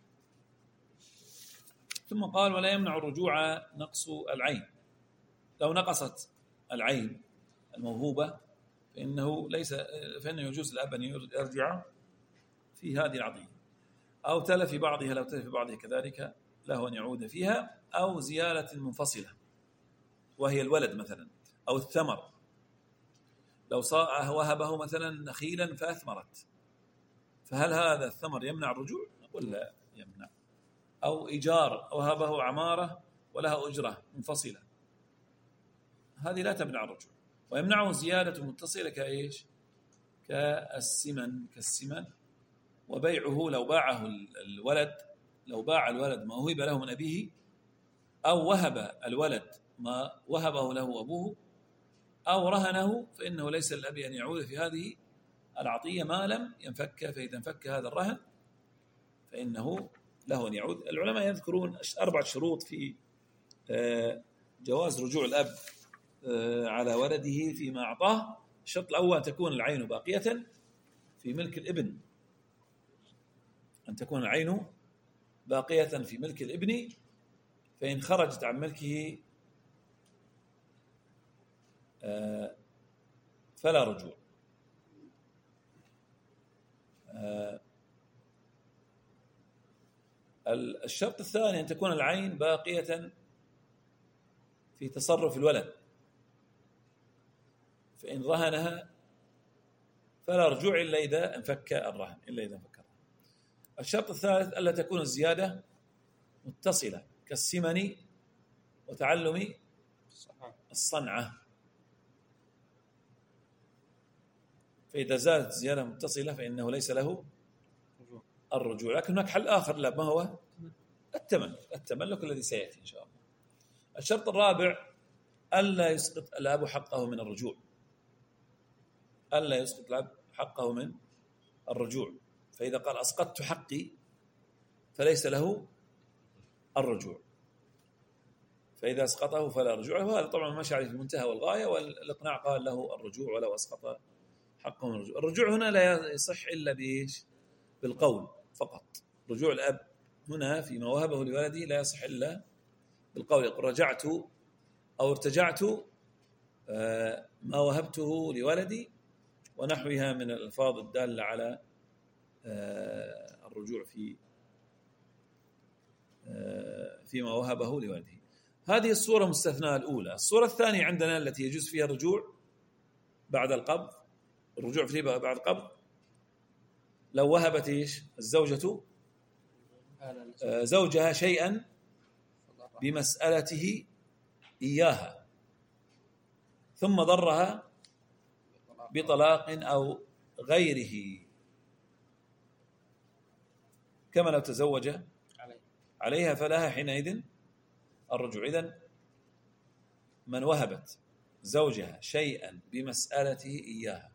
ثم قال ولا يمنع الرجوع نقص العين. لو نقصت العين الموهوبة فإنه ليس فإنه يجوز الأب أن يرجع في هذه العطية، أو تلف في بعضها لو تلف في بعضها كذلك له أن يعود فيها، أو زيادة منفصلة وهي الولد مثلا، أو الثمر لو وهبه مثلا نخيلا فأثمرت فهل هذا الثمر يمنع الرجوع؟ نقول لا يمنع. أو إيجار وهبه عمارة ولها أجرة منفصلة هذه لا تمنع الرجوع. ويمنعه زيادة متصلة كإيش؟ كالسمن كالسمن وبيعه لو باعه الولد لو باع الولد ما وهب له من أبيه، أو وهب الولد ما وهبه له أبوه، أو رهنه فإنه ليس للأب أن يعود في هذه العطية ما لم ينفك، فإذا انفك هذا الرهن فإنه له أن يعود. العلماء يذكرون أربعة شروط في جواز رجوع الأب على ولده فيما أعطاه. الشرط الأول أن تكون العين باقية في ملك الابن أن تكون العين باقية في ملك الابن، فإن خرجت عن ملكه فلا رجوع. الشرط الثاني أن تكون العين باقية في تصرف الولد، فإن رهنها فلا رجوع إلا إذا انفك الرهن إلا إذا انفك الرهن. الشرط الثالث ألا تكون الزيادة متصلة كالسمن وتعلم الصنعة، فإذا زادت زيادة متصلة فإنه ليس له الرجوع. لكن هناك حل آخر، لا، ما هو التملك، التملك الذي سيأتي إن شاء الله. الشرط الرابع ألا يسقط الأب حقه من الرجوع، ألا يسقط الأب حقه من الرجوع. فإذا قال أسقطت حقي فليس له الرجوع، فإذا أسقطه فلا رجوع له. هذا طبعا مشى عليه في المنتهى والغاية، والإقناع قال له الرجوع ولو أسقط حقه من الرجوع. الرجوع هنا لا يصح إلا بإيش؟ بالقول فقط. رجوع الأب هنا فيما وهبه لولده لا يصح إلا بالقول، يقول رجعت أو ارتجعت ما وهبته لولدي ونحوها من الألفاظ الدالة على الرجوع في فيما وهبه لولده. هذه الصورة مستثناة الأولى. الصورة الثانية عندنا التي يجوز فيها الرجوع بعد القبض، الرجوع فيه بعد القبض لو وهبت إيش الزوجة زوجها شيئا بمسألته إياها ثم ضرها بطلاق أو غيره، كما لو تزوج عليها فلها حينئذ الرجوع. إذن من وهبت زوجها شيئا بمسألته إياها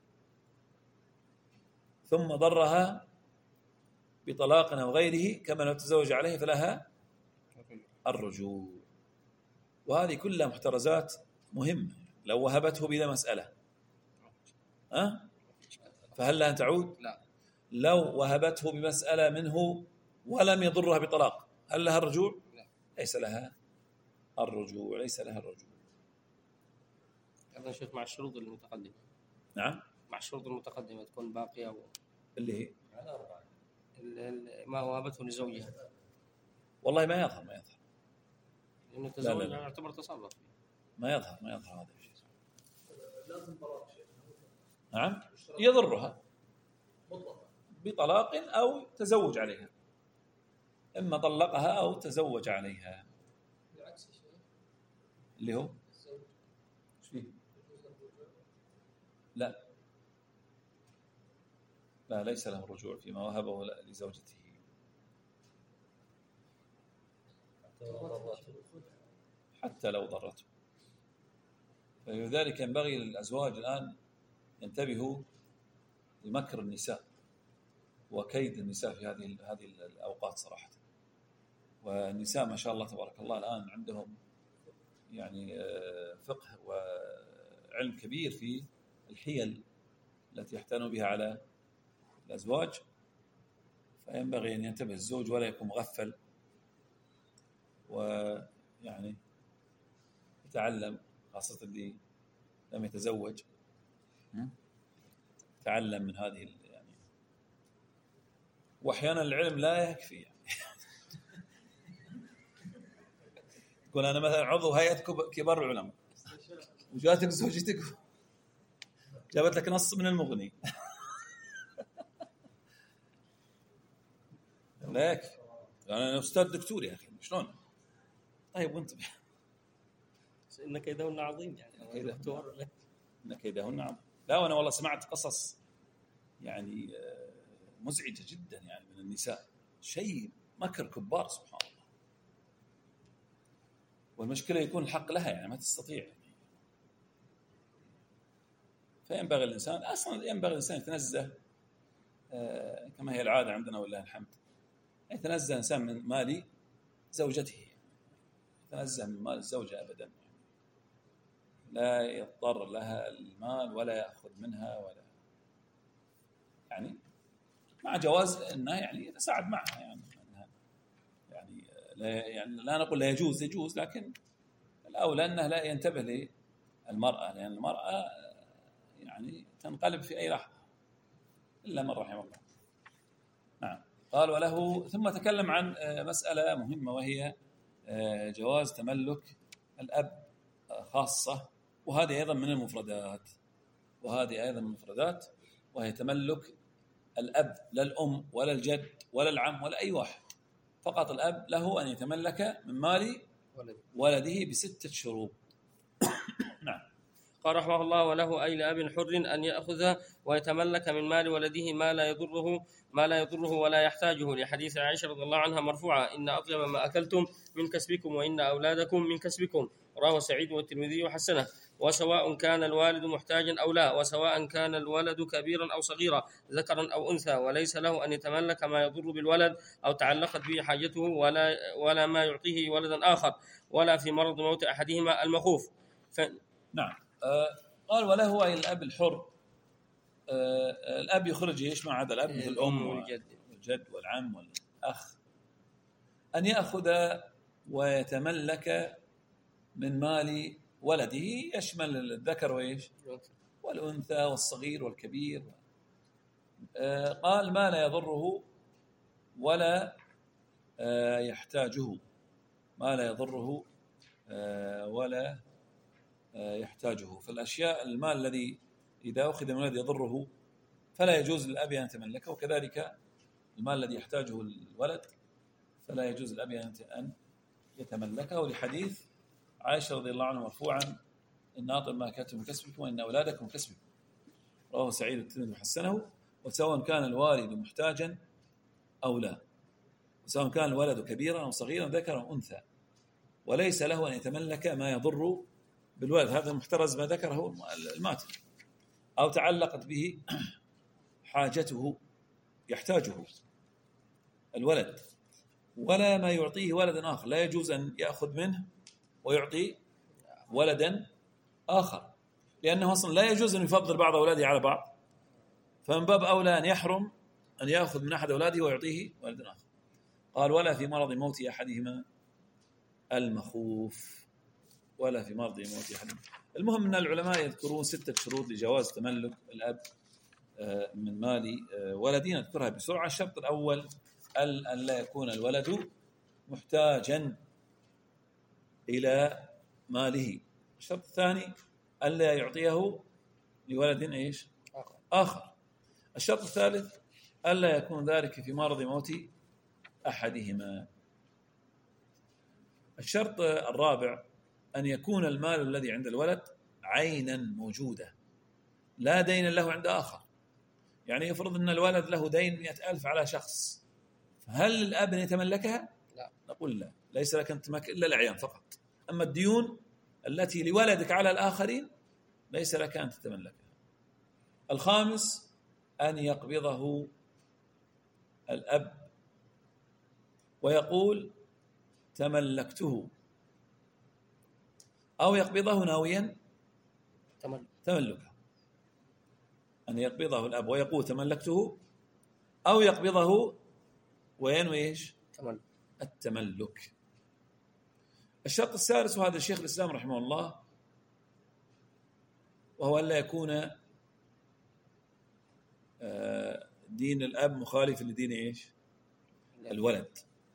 ثم ضرها بطلاق أو غيره كما لو تزوج عليه فلها الرجوع. وهذه كلها محترزات مهمة. لو وهبته بلا مسألة أه؟ فهل لها أن تعود؟ لا. لو وهبته بمسألة منه ولم يضرها بطلاق هل لها الرجوع؟ لا. ليس لها الرجوع، ليس لها الرجوع. أيضا شوف مع الشروط المتقدمة. نعم، مع الشروط المتقدمة تكون باقية و... اللي هي ما وهبته لزوجها. والله ما يظهر ما يظهر لأنه التزوج يعتبر تصرف. ما يظهر ما يظهر هذا الشيء. لازم طلاق شيء. نعم، يضرها بطلاق أو تزوج عليها، إما طلقها أو تزوج عليها. بالعكس يا شيخ اللي هو لا لا ليس له الرجوع فيما وهبه لزوجته حتى لو ضرته. فلذلك ينبغي للأزواج الآن ينتبهوا لمكر النساء وكيد النساء في هذه هذه الأوقات صراحة. والنساء ما شاء الله تبارك الله الآن عندهم يعني فقه وعلم كبير في الحيل التي يحتالون بها على الأزواج، فينبغي أن ينتبه الزوج ولا يكون مغفل، ويعني يتعلم، خاصة اللي لم يتزوج تعلم من هذه يعني. وأحيانا العلم لا يكفي يعني. يقول أنا مثلا عضو هيئة كبار العلماء وجاتك زوجتك جابت لك نص من المغني لا يكفي. أنا أستاذ دكتور يا أخي شلون؟ طيب وأنت إن كيدهن عظيم يعني دكتور إن كيدهن عظيم. لا وأنا والله سمعت قصص يعني مزعجة جدا يعني من النساء، شيء مكر كبار سبحان الله. والمشكلة يكون الحق لها يعني ما تستطيع يعني. فينبغي الإنسان أصلا ينبغي الإنسان يتنزه آه كما هي العادة عندنا ولله الحمد، يتنزه الإنسان من مال زوجته، يتنزه من مال الزوجة أبدا، لا يضطر لها المال ولا يأخذ منها ولا يعني، مع جواز أنه يعني يتساعد معها يعني يعني لا يعني لا نقول لا يجوز يجوز، لكن الأولى أنه لا ينتبه للمرأة، لأن المرأة يعني تنقلب في أي لحظة إلا من رحم الله. نعم. قال وله، ثم تكلم عن مسألة مهمة وهي جواز تملك الأب خاصة، وهذه أيضا من المفردات وهذه أيضا من المفردات وهي تملك الأب لا الأم ولا الجد ولا العم ولا أي واحد، فقط الأب له أن يتملك من مال ولده بستة شروط. نعم. قال رحمه الله: وله أي لأب حر أن يأخذ ويتملك من مال ولده ما لا يضره ما لا يضره ولا يحتاجه، لحديث عائشة رضي الله عنها مرفوعة: إن أطيب ما أكلتم من كسبكم وإن أولادكم من كسبكم، رواه سعيد والترمذي وحسنه. وسواء كان الوالد محتاجا أو لا، وسواء كان الولد كبيرا أو صغيرا، ذكرا أو أنثى، وليس له أن يتملك ما يضر بالولد أو تعلقت به حاجته، ولا ولا ما يعطيه ولدا آخر، ولا في مرض موت أحدهما المخوف. ف... نعم. آه قال: وله أي الأب الحر. آه الأب يخرج ايش ما عدا الأب، مثل الأم والجد والجد والعم والأخ، أن يأخذ ويتملك من مال ولده، يشمل الذكر وإيش والأنثى والصغير والكبير. آه قال: ما لا يضره ولا آه يحتاجه، ما لا يضره آه ولا آه يحتاجه. فالأشياء، المال الذي إذا أخذ من ولد يضره فلا يجوز للأب أن يتملكه، وكذلك المال الذي يحتاجه الولد فلا يجوز للأب أن يتملكه، لحديث عائشة رضي الله عنها مرفوعا: إن أطيب ما أكلتم من كسبكم وإن أولادكم من كسبكم، رواه سعيد الترمذي وحسنه. وسواء كان الوالد محتاجا أو لا، وسواء كان الولد كبيرا أو صغيرا، ذكرا أو أنثى، وليس له أن يتملك ما يضر بالولد، هذا محترز ما ذكره الماتن، أو تعلقت به حاجته يحتاجه الولد، ولا ما يعطيه ولدا آخر، لا يجوز أن يأخذ منه ويعطي ولدا آخر، لأنه أصلا لا يجوز أن يفضل بعض أولاده على بعض، فمن باب أولى أن يحرم أن يأخذ من أحد أولاده ويعطيه ولدا آخر. قال: ولا في مرض موت أحدهما المخوف، ولا في مرض موت أحدهما. المهم أن العلماء يذكرون ستة شروط لجواز تملك الأب من مال ولده، نذكرها بسرعة. الشرط الأول: أن لا يكون الولد محتاجا إلى ماله. الشرط الثاني: أن لا يعطيه لولد إيش آخر. الشرط الثالث: أن لا يكون ذلك في مرض موت أحدهما. الشرط الرابع: أن يكون المال الذي عند الولد عينا موجودة، لا دين له عند آخر. يعني يفرض أن الولد له دين مئة ألف على شخص، فهل الأب يتملكها؟ لا. نقول لا، ليس لك أن تملك إلا الأعيان فقط. أما الديون التي لولدك على الآخرين ليس لك أن تتملكها. الخامس: أن يقبضه الأب ويقول تملكته، أو يقبضه ناويا تملكه. أن يقبضه الأب ويقول تملكته، أو يقبضه وينوي إيش التملك. الشرط الثالث، وهذا الشيخ الإسلام رحمه الله، وهو أن لا يكون دين الأب مخالف لدين إيش الولد.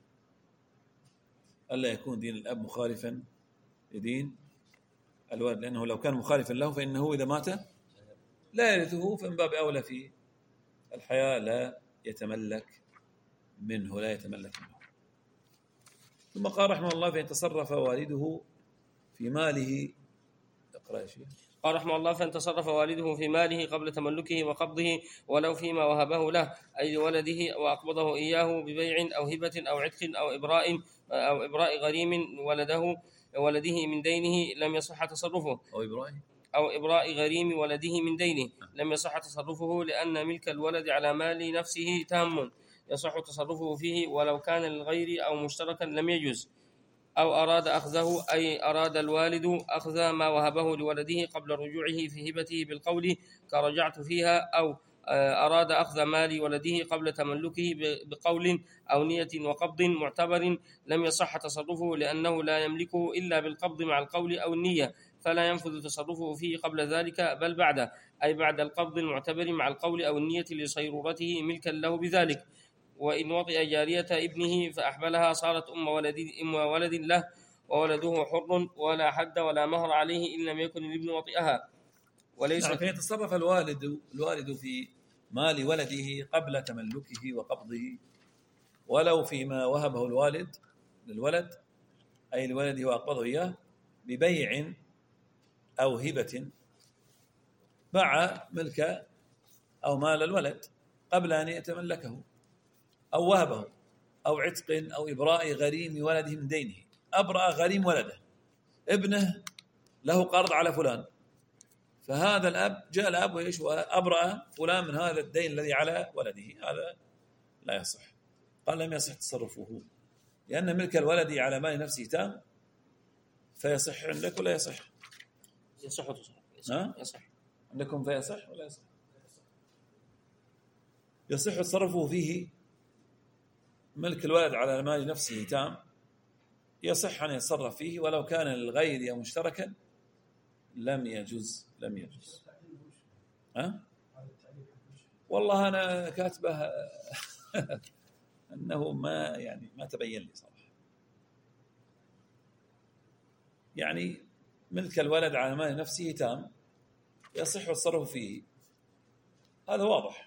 ألا يكون دين الأب مخالفا لدين الولد، لأنه لو كان مخالفا له فإنه إذا مات لا يرثه، فمن باب أولى في الحياة لا يتملك منه لا يتملك منه. ثم قال رحمه الله: فإن تصرف والده في ماله. اقرأ يا شيخ. قال رحمه الله: فإن تصرف والده في ماله قبل تملكه وقبضه، ولو فيما وهبه له أي لولده، وأقبضه إياه ببيع أو هبة أو عتق أو إبراء أو إبراء غريم ولده ولده من دينه، لم يصح تصرفه. أو إبراء أو إبراء غريم ولده من دينه، لم يصح تصرفه، لأن ملك الولد على مال نفسه تام، يصح تصرفه فيه ولو كان للغير أو مشتركا لم يجوز. أو أراد أخذه، أي أراد الوالد أخذ ما وهبه لولده قبل رجوعه في هبته بالقول كرجعت فيها، أو أراد أخذ مال ولده قبل تملكه بقول أو نية وقبض معتبر، لم يصح تصرفه، لأنه لا يملكه إلا بالقبض مع القول أو النية، فلا ينفذ تصرفه فيه قبل ذلك بل بعده، أي بعد القبض المعتبر مع القول أو النية لصيرورته ملكا له بذلك. وإن وطئ جارية ابنه فأحبلها صارت أم ولد, أم ولد له، وولده حر ولا حد ولا مهر عليه إن لم يكن الابن وطئها. وليس نعم. يتصرف الوالد الوالد في مال ولده قبل تملكه وقبضه ولو فيما وهبه الوالد للولد أي لولده وأقبضه إياه ببيع أو هبة مع ملك أو مال الولد قبل أن يتملكه، أو وهبه، أو عتق، أو إبراء غريم ولده من دينه. أبرأ غريم ولده، ابنه له قرض على فلان، فهذا الأب جاء الأب وإيش وأبرأ فلان من هذا الدين الذي على ولده، هذا لا يصح. قال لم يصح تصرفه، لأن ملك الولد على مال نفسه تام، فيصح عندك ولا يصح؟ يصح تصرف. ها؟ يصح عندكم فيصح ولا يصح؟ يصح تصرفه فيه. ملك الولد على مال نفسه تام، يصح أن يتصرف فيه ولو كان للغير أو مشتركا لم يجوز لم يجوز. ها؟ والله أنا كاتبه أنه ما يعني ما تبين لي صراحة. يعني ملك الولد على مال نفسه تام، يصح التصرف فيه، هذا واضح.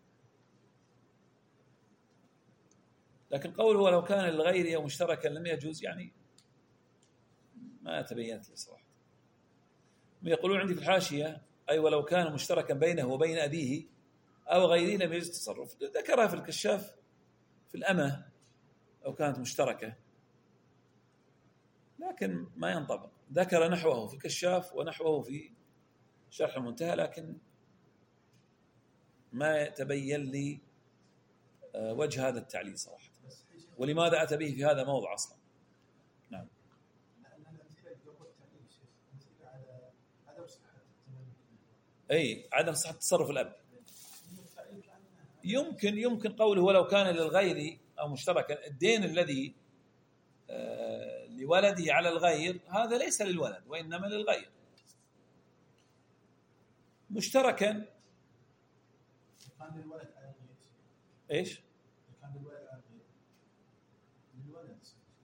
لكن قوله ولو كان للغير أو مشتركا لم يجوز، يعني ما تبينت لي صراحة. يقولون عندي في الحاشية أي ولو كان مشتركا بينه وبين أبيه أو غيره لم يجوز التصرف. ذكرها في الكشاف في الأمة لو كانت مشتركة، لكن ما ينطبق. ذكر نحوه في الكشاف ونحوه في شرح المنتهى، لكن ما تبين لي وجه هذا التعليل صراحة، ولماذا أتى به في هذا الموضع أصلا. نعم. أي عدم صحة تصرف الأب. يمكن يمكن قوله ولو كان للغير أو مشتركا، الدين الذي آه لولده على الغير هذا ليس للولد وإنما للغير. مشتركا كان للولد على الغير. إيش؟ كان للولد على الغير. للولد.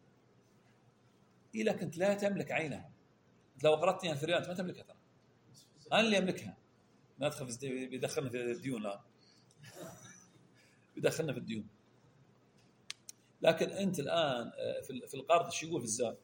إذا كنت لا تملك عينها، لو قرضتني ألف ريال ما تملكها ترى، أنا اللي أملكها. ما أدخل في بيدخلنا في الديون، لا بيدخلنا في الديون. لكن أنت الآن في القرض شو يقول في الزاد؟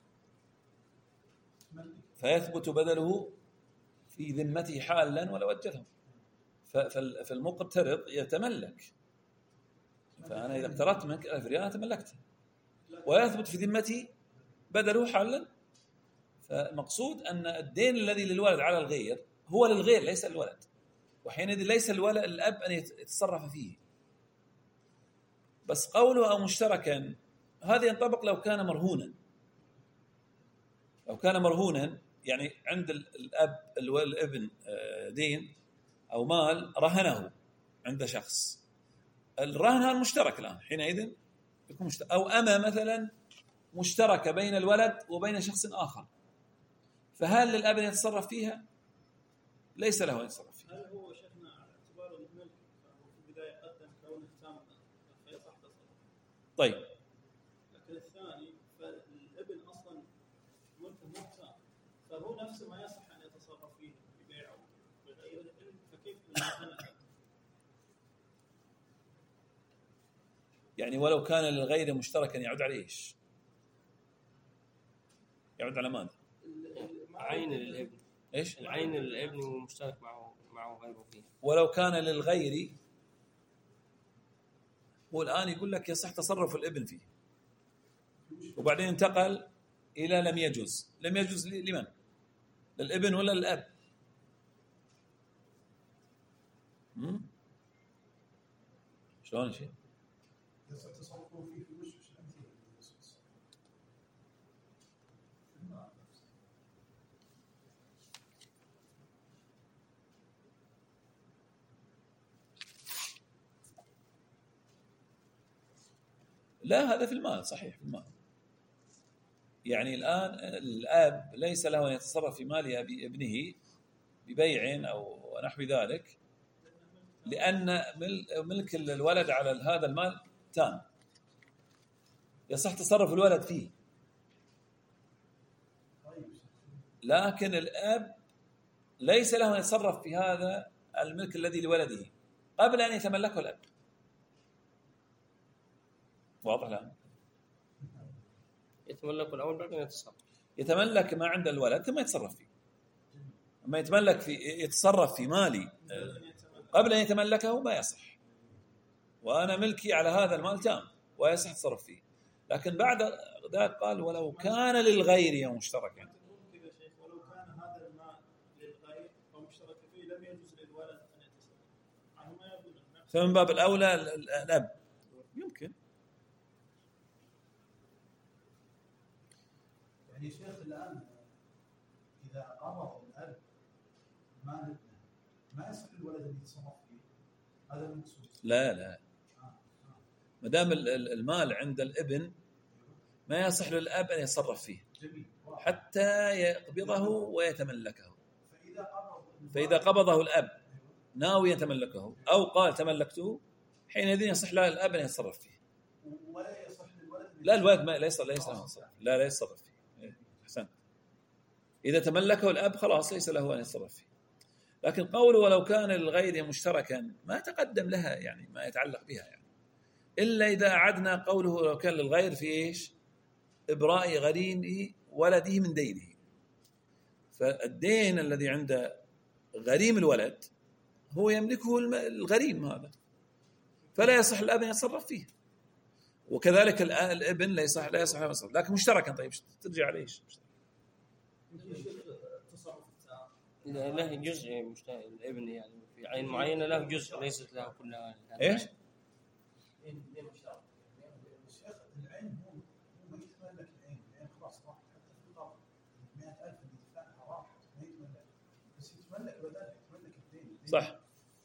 فيثبت بدله في ذمته حالا ولو أجله. فالمقترض يتملك، فأنا إذا اقترضت منك ألف ريال تملكته، ويثبت في ذمتي بدله حالا. فمقصود أن الدين الذي للولد على الغير هو للغير ليس للولد، وحينئذ ليس الولد الأب أن يتصرف فيه. بس قوله أو مشتركا هذا ينطبق لو كان مرهونا. لو كان مرهونا يعني عند الأب الابن دين أو مال رهنه عند شخص، الرهن هذا مشترك الآن، حينئذ يكون مشترك. أو أما مثلا مشتركة بين الولد وبين شخص آخر، فهل للأب أن يتصرف فيها؟ ليس له أن يتصرف فيها. هل هو شيخنا على اعتبار الملك فهو في البداية قدم كونه تام فيصح تصرف. طيب. لكن الثاني فالابن أصلا ملكه مو تام، فهو نفسه ما يصح أن يتصرف فيه ببيعه بغير الابن، فكيف أنا يعني ولو كان للغير مشتركا يعود على ايش؟ يعود على ماذا؟ عين للابن. ايش؟ العين للابن ومشترك معه معه غيره فيه. ولو كان للغير، والآن يقول لك يصح تصرف الابن فيه، وبعدين انتقل إلى لم يجوز. لم يجوز لمن؟ للابن ولا للأب؟ امم شلون شيء؟ يصح تصرفه فيه في وش لا، هذا في المال صحيح، في المال. يعني الآن الأب ليس له أن يتصرف في مال ابنه ببيع أو نحو ذلك، لأن ملك الولد على هذا المال تام، يصح تصرف الولد فيه. لكن الأب ليس له أن يتصرف في هذا الملك الذي لولده قبل أن يتملكه الأب. واضح الآن؟ يتملك الأول بعدين يتصرف. يتملك ما عند الولد ثم يتصرف فيه. أما يتملك في يتصرف في مالي قبل أن يتملكه ما يصح، وأنا ملكي على هذا المال تام ويصح التصرف فيه. لكن بعد ذلك قال ولو كان للغير مشتركا. ولو كان هذا المال للغير أو مشترك فيه لم يجوز للولد أن يتصرف. عنه ما يقول. فمن باب الأولى الأب يمكن. يعني شيخ الآن إذا قرض الأب مال ابنه ما يصح الولد أن يتصرف فيه، هذا المقصود. لا لا، ما دام المال عند الابن ما يصح للأب أن يتصرف فيه حتى يقبضه ويتملكه. فإذا قبضه الأب ناوي يتملكه أو قال تملكته حينئذ يصح له الأب أن يتصرف فيه. ولا يصح للولد. لا الولد ما ليس ليس له تصرف. لا لا يتصرف فيه. أحسنت. إذا تملكه الأب خلاص ليس له أن يتصرف فيه. لكن قوله ولو كان للغير مشتركا ما تقدم لها يعني ما يتعلق بها يعني، إلا إذا أعدنا قوله لو كان للغير في إيش؟ إبراء غريم ولده من دينه. فالدين الذي عند غريم الولد هو يملكه الغريم هذا، فلا يصح الأب أن يتصرف فيه، وكذلك الابن لا يصح لا يصح أن يتصرف، لكن مشتركا. طيب ترجع عليه إيش؟ له جزء مشترك الابن يعني في عين معينة له جزء ليست له كلها. إيش؟ العين هو هو يتملك العين، العين خلاص راحت حتى في القبر مئة ألف اللي دفعها راحت ما يتملك، بس يتملك بدل يتملك الدين. صح.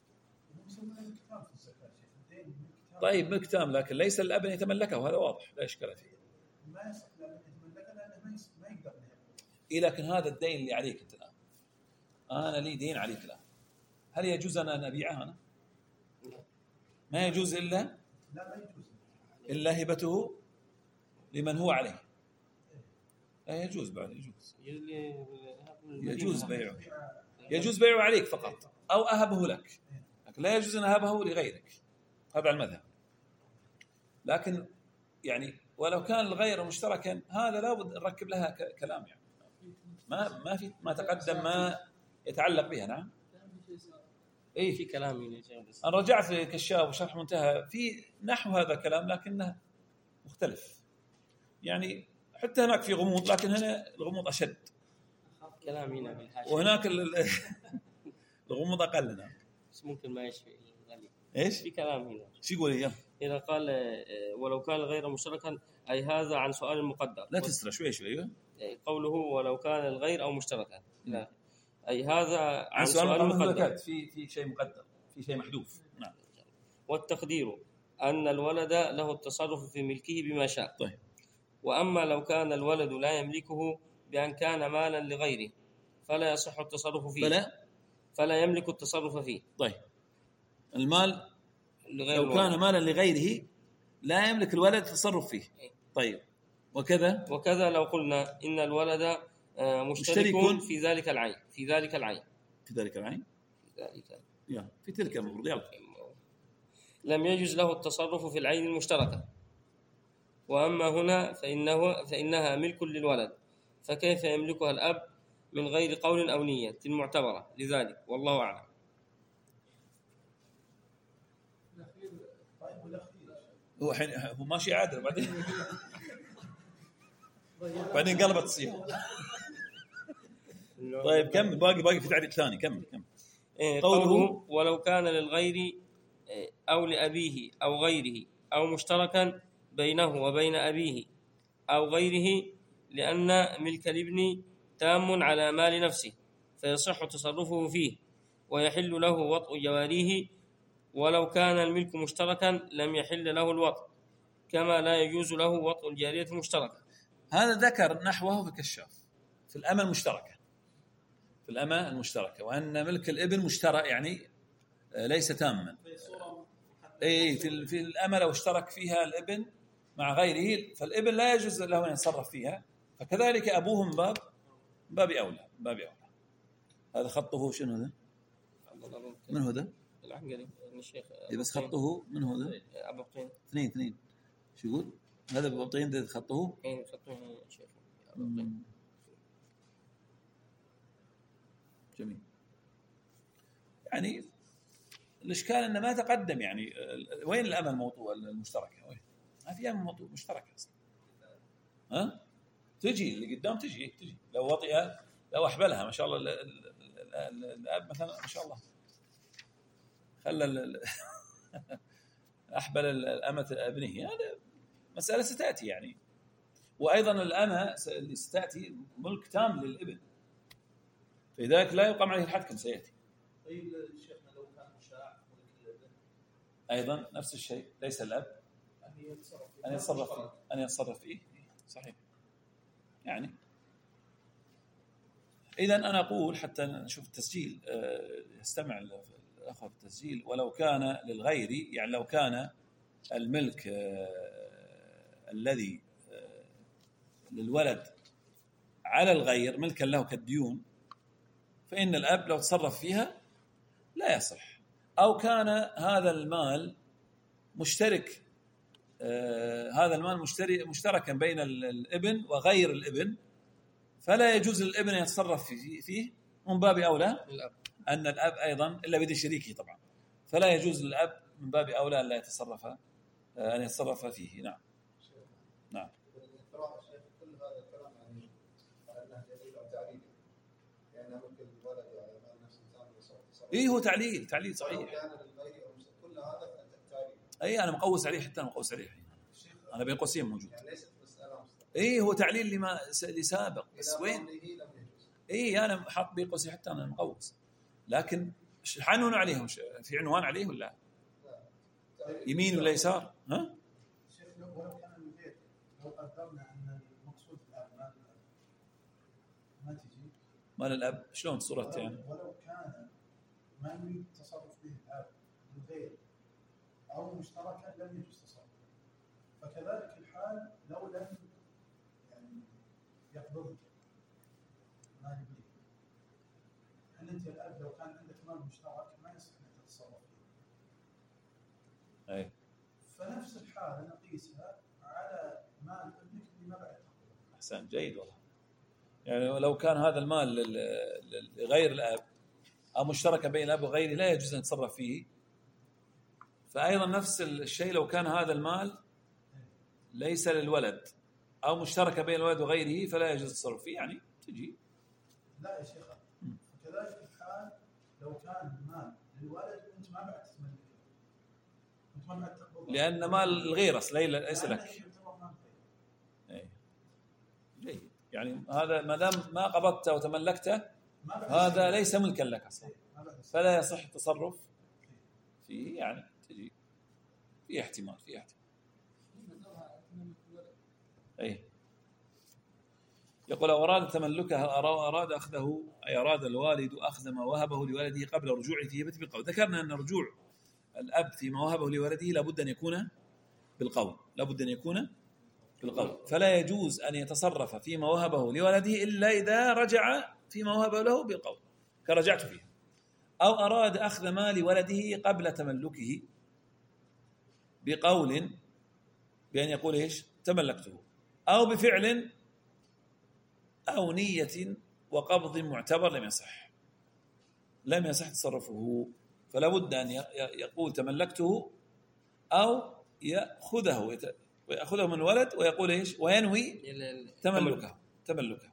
طيب ملك تام، لكن ليس الأب أن يتملكه، هذا واضح لا إشكال فيه. ما يصح الأب أن يتملكه لأنه ما ما يقدر له. إيه لكن هذا الدين اللي عليك أنت الآن، أنا لي دين عليك الآن، هل يجوز أنا أن أبيعه أنا؟ ما يجوز إلا لا ما يجوز إلا هبته لمن هو عليه. لا يجوز بعد يجوز يجوز بيعه يجوز بيعه عليك فقط أو أهبه لك، لكن لا يجوز أن أهبه لغيرك. هذا المذهب. لكن يعني ولو كان الغير مشتركا هذا لا بد نركب لها كلام يعني ما ما في ما تقدم ما يتعلق بها. نعم اي في كلام يعني انا رجعت في كشاف وشرح منتهى في نحو هذا الكلام لكنه مختلف يعني، حتى هناك في غموض لكن هنا الغموض اشد كلام هنا بالحاشيه وهناك الغموض اقل. نعم بس ممكن ما يشفي غالي. ايش في كلام هنا شو يقول اياه اذا قال ولو كان غير مشتركا اي هذا عن سؤال المقدر. لا تسرع شوي شوي. ايوه قوله ولو كان الغير او مشتركا لا أي هذا عن, عن سؤال, سؤال مقدر في في شيء مقدر في شيء محذوف. نعم. والتقدير أن الولد له التصرف في ملكه بما شاء. طيب. وأما لو كان الولد لا يملكه بأن كان مالا لغيره فلا يصح التصرف فيه فلا فلا يملك التصرف فيه. طيب المال لغير لو الولد. كان مالا لغيره لا يملك الولد التصرف فيه. طيب وكذا وكذا لو قلنا إن الولد مشترك, مشترك في ذلك العين في ذلك العين في ذلك العين في ذلك يا في تلك المفروض يلا لم يجوز له التصرف في العين المشتركة. وأما هنا فإنه فإنها ملك للولد، فكيف يملكها الأب من غير قول أو نية معتبرة لذلك والله أعلم. هو حين هو ماشي عادل بعدين بعدين قلبت تصيبه. طيب كمل باقي باقي في تعريف ثاني كمل كمل. قوله ولو كان للغير أو لأبيه أو غيره أو مشتركا بينه وبين أبيه أو غيره لأن ملك الابن تام على مال نفسه فيصح تصرفه فيه ويحل له وطء جواريه، ولو كان الملك مشتركا لم يحل له الوطء كما لا يجوز له وطء الجارية المشتركة. هذا ذكر نحوه في الكشاف في الأمة المشتركة في الأمة المشتركة وأن ملك الابن مشترك يعني ليس تاما. أي في في الأمة لو اشترك فيها الابن مع غيره فالابن لا يجوز له أن يتصرف فيها، فكذلك أبوهم باب باب أولى باب أولى. هذا خطه شنو هذا؟ من هذا؟ العنقري الشيخ بس خطه من هذا؟ أبو قين اثنين اثنين شو يقول؟ هذا ببطين ذي خطه. اي خطه شيخ. جميل. يعني الإشكال أنه ما تقدم، يعني وين الأمل الموضوع المشتركة؟ وين؟ ما في أمل موضوع مشتركة أصلا. ها؟ تجي اللي قدام تجي تجي لو وطئ لو أحبلها ما شاء الله الأب مثلا ما شاء الله خلى أحبل الأمة ابنه، هذا مسألة ستأتي يعني. وأيضا الأمة اللي ستأتي ملك تام للابن، فلذلك لا يقام عليه الحد كما سيأتي. طيب شيخنا لو كان مشاع ملك الابن أيضا نفس الشيء، ليس الأب أن يتصرف أن يتصرف فيه أن يتصرف فيه صحيح. يعني إذا أنا أقول حتى نشوف التسجيل، يستمع الأخوة في التسجيل، ولو كان للغير، يعني لو كان الملك الذي للولد على الغير ملكا له كالديون، فإن الأب لو تصرف فيها لا يصح. أو كان هذا المال مشترك، آه هذا المال مشترك مشتركا بين الابن وغير الابن، فلا يجوز للابن أن يتصرف فيه, فيه من باب أولى الأب. أن الأب أيضا إلا بإذن شريكه طبعا، فلا يجوز للأب من باب أولى أن لا يتصرف آه أن يتصرف فيه. نعم نعم. كل هذا الكلام يعني على انه دليل او تعليل، يعني ممكن الولد على مال نفس الانسان يصرف. اي هو تعليل تعليل صحيح. كان للغير او كل هذا تعليل. اي انا مقوس عليه، حتى انا مقوس عليه انا بين قوسين موجود. يعني ليست مساله مستقله. اي هو تعليل لما لسابق، بس وين؟ اي انا حاط بين قوسين حتى انا مقوس، لكن حنون عليهم في عنوان عليه ولا يمين ولا يسار؟ ها شيخ ولو كان البيت لو قدرنا ان المقصود الاب مال ما تجي مال الاب شلون صورته يعني؟ ولو كان ما يريد التصرف به الاب للغير او مشتركا لم يجوز تصرف. فكذلك الحال لو لم يعني يقبض مال ابنه، هل انت الاب لو كان عندك مال مشترك ما يصح انك تتصرف فيه؟ اي فنفس الحالة نقيسها على مال ابنك اللي ما بعد تقبض. احسن جيد والله. يعني لو كان هذا المال لغير الاب او مشتركا بين الاب وغيره لا يجوز ان يتصرف فيه، فايضا نفس الشيء لو كان هذا المال ليس للولد او مشتركا بين الولد وغيره فلا يجوز التصرف فيه. يعني تجي لا يا شيخ، كذلك الحال لو كان المال للولد وانت ما بعد تملكه، انت ما بعد تقبضه، لان مال الغير اصلا ليس لك. اي جيد. يعني هذا ما دام ما قبضته وتملكته هذا ليس ملكا لك اصلا، فلا يصح التصرف فيه. يعني تجي في احتمال في احتمال اي يقول أراد تملكها أراد أخذه، أي أراد الوالد أخذ ما وهبه لولده قبل رجوعه في هبته بالقول. ذكرنا أن رجوع الأب فيما وهبه لولده لابد أن يكون بالقول، لابد أن يكون بالقول، فلا يجوز أن يتصرف فيما وهبه لولده إلا إذا رجع فيما وهبه له بالقول كرجعت فيه. أو أراد أخذ مال ولده قبل تملكه بقول بأن يقول إيش تملكته، أو بفعل أو نية وقبض معتبر لم يصح لم يصح تصرفه، فلا بد أن يقول تملكته أو يأخذه ويأخذه من ولد ويقول إيش وينوي تملكه تملكه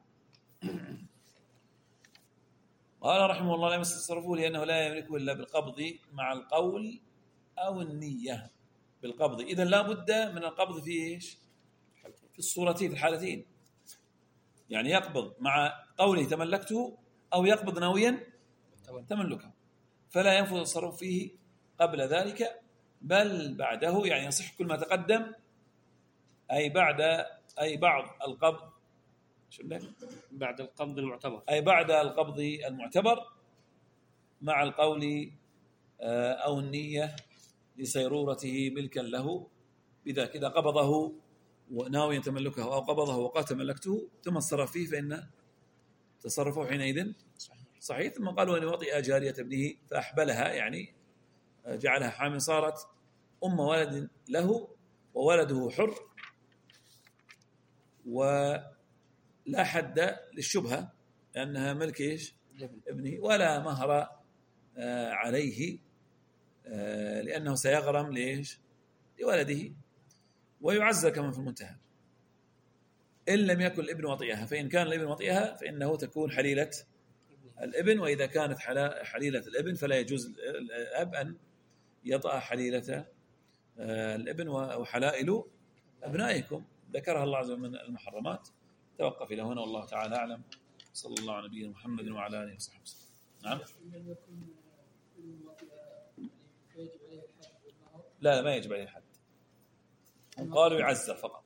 قال رحمه الله لا يمس تصرفه لأنه لا يملكه إلا بالقبض مع القول أو النية بالقبض. إذن لا بد من القبض في إيش في الصورتين في الحالتين، يعني يقبض مع قوله تملكته أو يقبض ناويا تملكه، فلا ينفذ التصرف فيه قبل ذلك بل بعده. يعني يصح كل ما تقدم أي بعد أي بعض القبض بعد القبض المعتبر أي بعد القبض المعتبر مع القول أو النية لسيرورته ملكا له بذا إذا قبضه وناويا تملكه أو قبضه وقال تملكته ثم التصرف فيه فإن تصرفه حينئذ صحيح. ثم قالوا أن يوطئ جارية ابنه فأحبلها، يعني جعلها حامل صارت أم ولد له وولده حر ولا حد للشبهة لأنها ملك إيش ابنه، ولا مهر عليه لأنه سيغرم ليش لولده، ويعزل كما في المنتهى إن لم يكن الابن وطئها. فإن كان الابن وطئها فإنه تكون حليلة الابن، وإذا كانت حليلة الابن فلا يجوز الأب أن يطأ حليلة الابن. وحلائل أبنائكم ذكرها الله عز وجل من المحرمات. توقف إلى هنا والله تعالى أعلم. صلى الله على نبينا محمد وعلى آله وصحبه وسلم. نعم. لا ما يجب عليه الحد، هم قالوا يعزر فقط.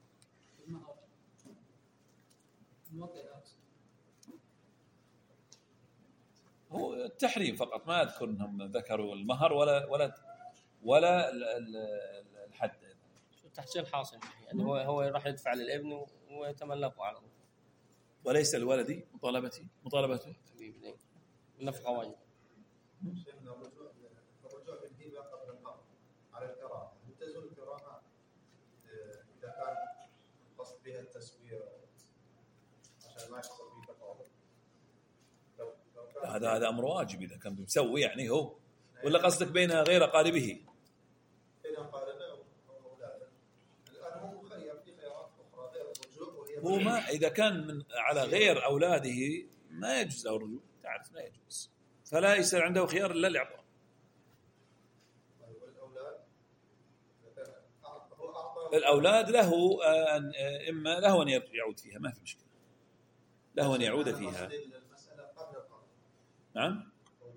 هو التحريم فقط، ما أذكر أنهم ذكروا المهر ولا ولا ولا الحد. التحصيل حاصل يعني هو هو راح يدفع للابن ويتملكه على طول، وليس الولد مطالبتي مطالبته النفقة واجب. شيخنا الرجوع الرجوع بالهبة قبل القبض على الكراهة، هل تزول الكراهة إذا كان قصد بها التسوية عشان ما يحصل فيه تفاضل؟ هذا هذا أمر واجب إذا كان بيسوي يعني هو، ولا قصدك بين غير قاربه؟ بين قاربه وأولاده. الآن هو مخير في خيارات أخرى غير الرجوع، وهي هو ما إذا كان من على غير أولاده ما يجوز له الرجوع، تعرف ما يجوز، فلا يصير عنده خيار إلا الإعطاء. والأولاد الأولاد له أن إما له أن يعود فيها، ما في مشكلة، له أن يعود فيها. نعم.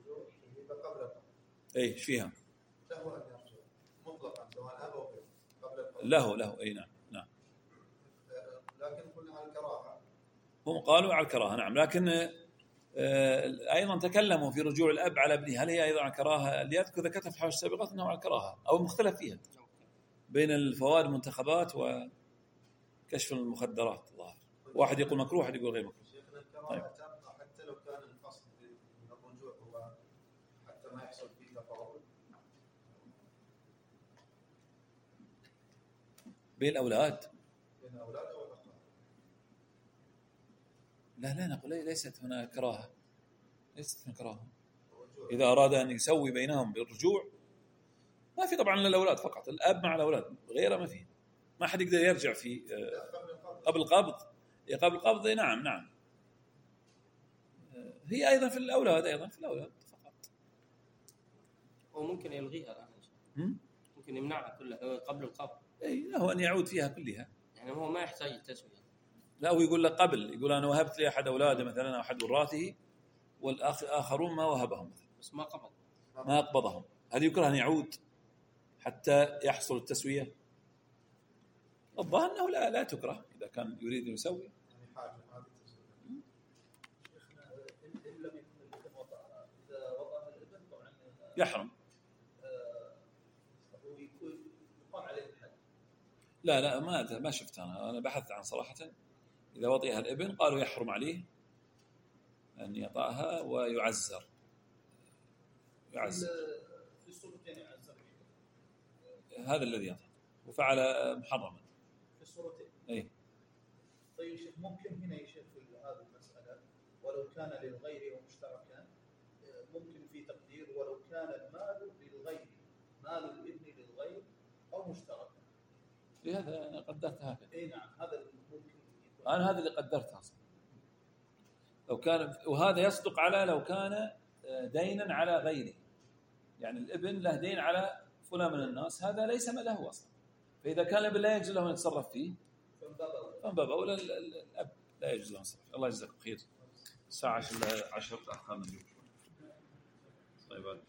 أي إيش فيها؟ له أن يرجع مطلقا سواء أب أو قبل له له أي نعم نعم. لكن قلنا على الكراهة. هم قالوا على الكراهة نعم، لكن أيضا تكلموا في رجوع الأب على ابنه، هل هي أيضا على الكراهة؟ اللي يذكر ذكرت في حواشي السابقات أنه على الكراهة أو مختلف فيها بين الفوائد المنتخبات وكشف المخدرات. الله واحد يقول مكروه واحد يقول غير مكروه. شيخنا الكراهة تبقى حتى لو كان القصد من الرجوع هو حتى ما يحصل فيه تفاضل بين الأولاد بين الأولاد أو الأقارب. لا لا نقول ليست هنا كراهة، ليست هنا كراهة. إذا أراد أن يسوي بينهم بالرجوع ما في طبعا للأولاد فقط، الأب مع الأولاد غيره ما فيه، ما حد يقدر يرجع في قبل القبض. قبل القبض نعم نعم، هي أيضا في الأولاد أيضا في الأولاد فقط. وممكن يلغيها الآن، ممكن يمنعها كلها قبل القبض. أي له أن يعود فيها كلها، يعني هو ما يحتاج التسوية. لا هو يقول لك قبل، يقول أنا وهبت لي أحد أولاده مثلا أو أحد وراثه والآخرون ما وهبهم مثلا بس ما قبض ما أقبضهم، هل يكره أن يعود حتى يحصل التسوية؟ الظاهر أنه لا لا تكره إذا كان يريد أن يسوي. يعني حاجة هذه تسوي. شيخنا إن لم يكن الابن وطأها، إذا وطأها الابن طبعا يحرم. هو يكون يقام عليه الحد. لا لا ما ما شفت أنا أنا بحثت عن صراحة إذا وطئها الابن قالوا يحرم عليه أن يطأها ويعزر. يعزر في الصورتين يعزر هذا الذي يطأ وفعل محرما في الصورتين. أي. طيب شيخ ممكن هنا يشير في هذه المسألة ولو كان للغير ومشتركا، ممكن في تقدير ولو كان المال للغير، مال الابن للغير أو مشتركا. لهذا أنا قدرتها هكذا. أي نعم هذا ممكن يكون. أنا هذا اللي قدرته أصلا. لو كان، وهذا يصدق على لو كان دينا على غيره، يعني الابن له دين على فلان من الناس، هذا ليس ما له أصلا، فإذا كان الابن لا يجوز له أن يتصرف فيه فمن باب أولى الأب لا يجوز له أن يتصرف. الله يجزاك خير. الساعة عشر تأخرنا. طيب.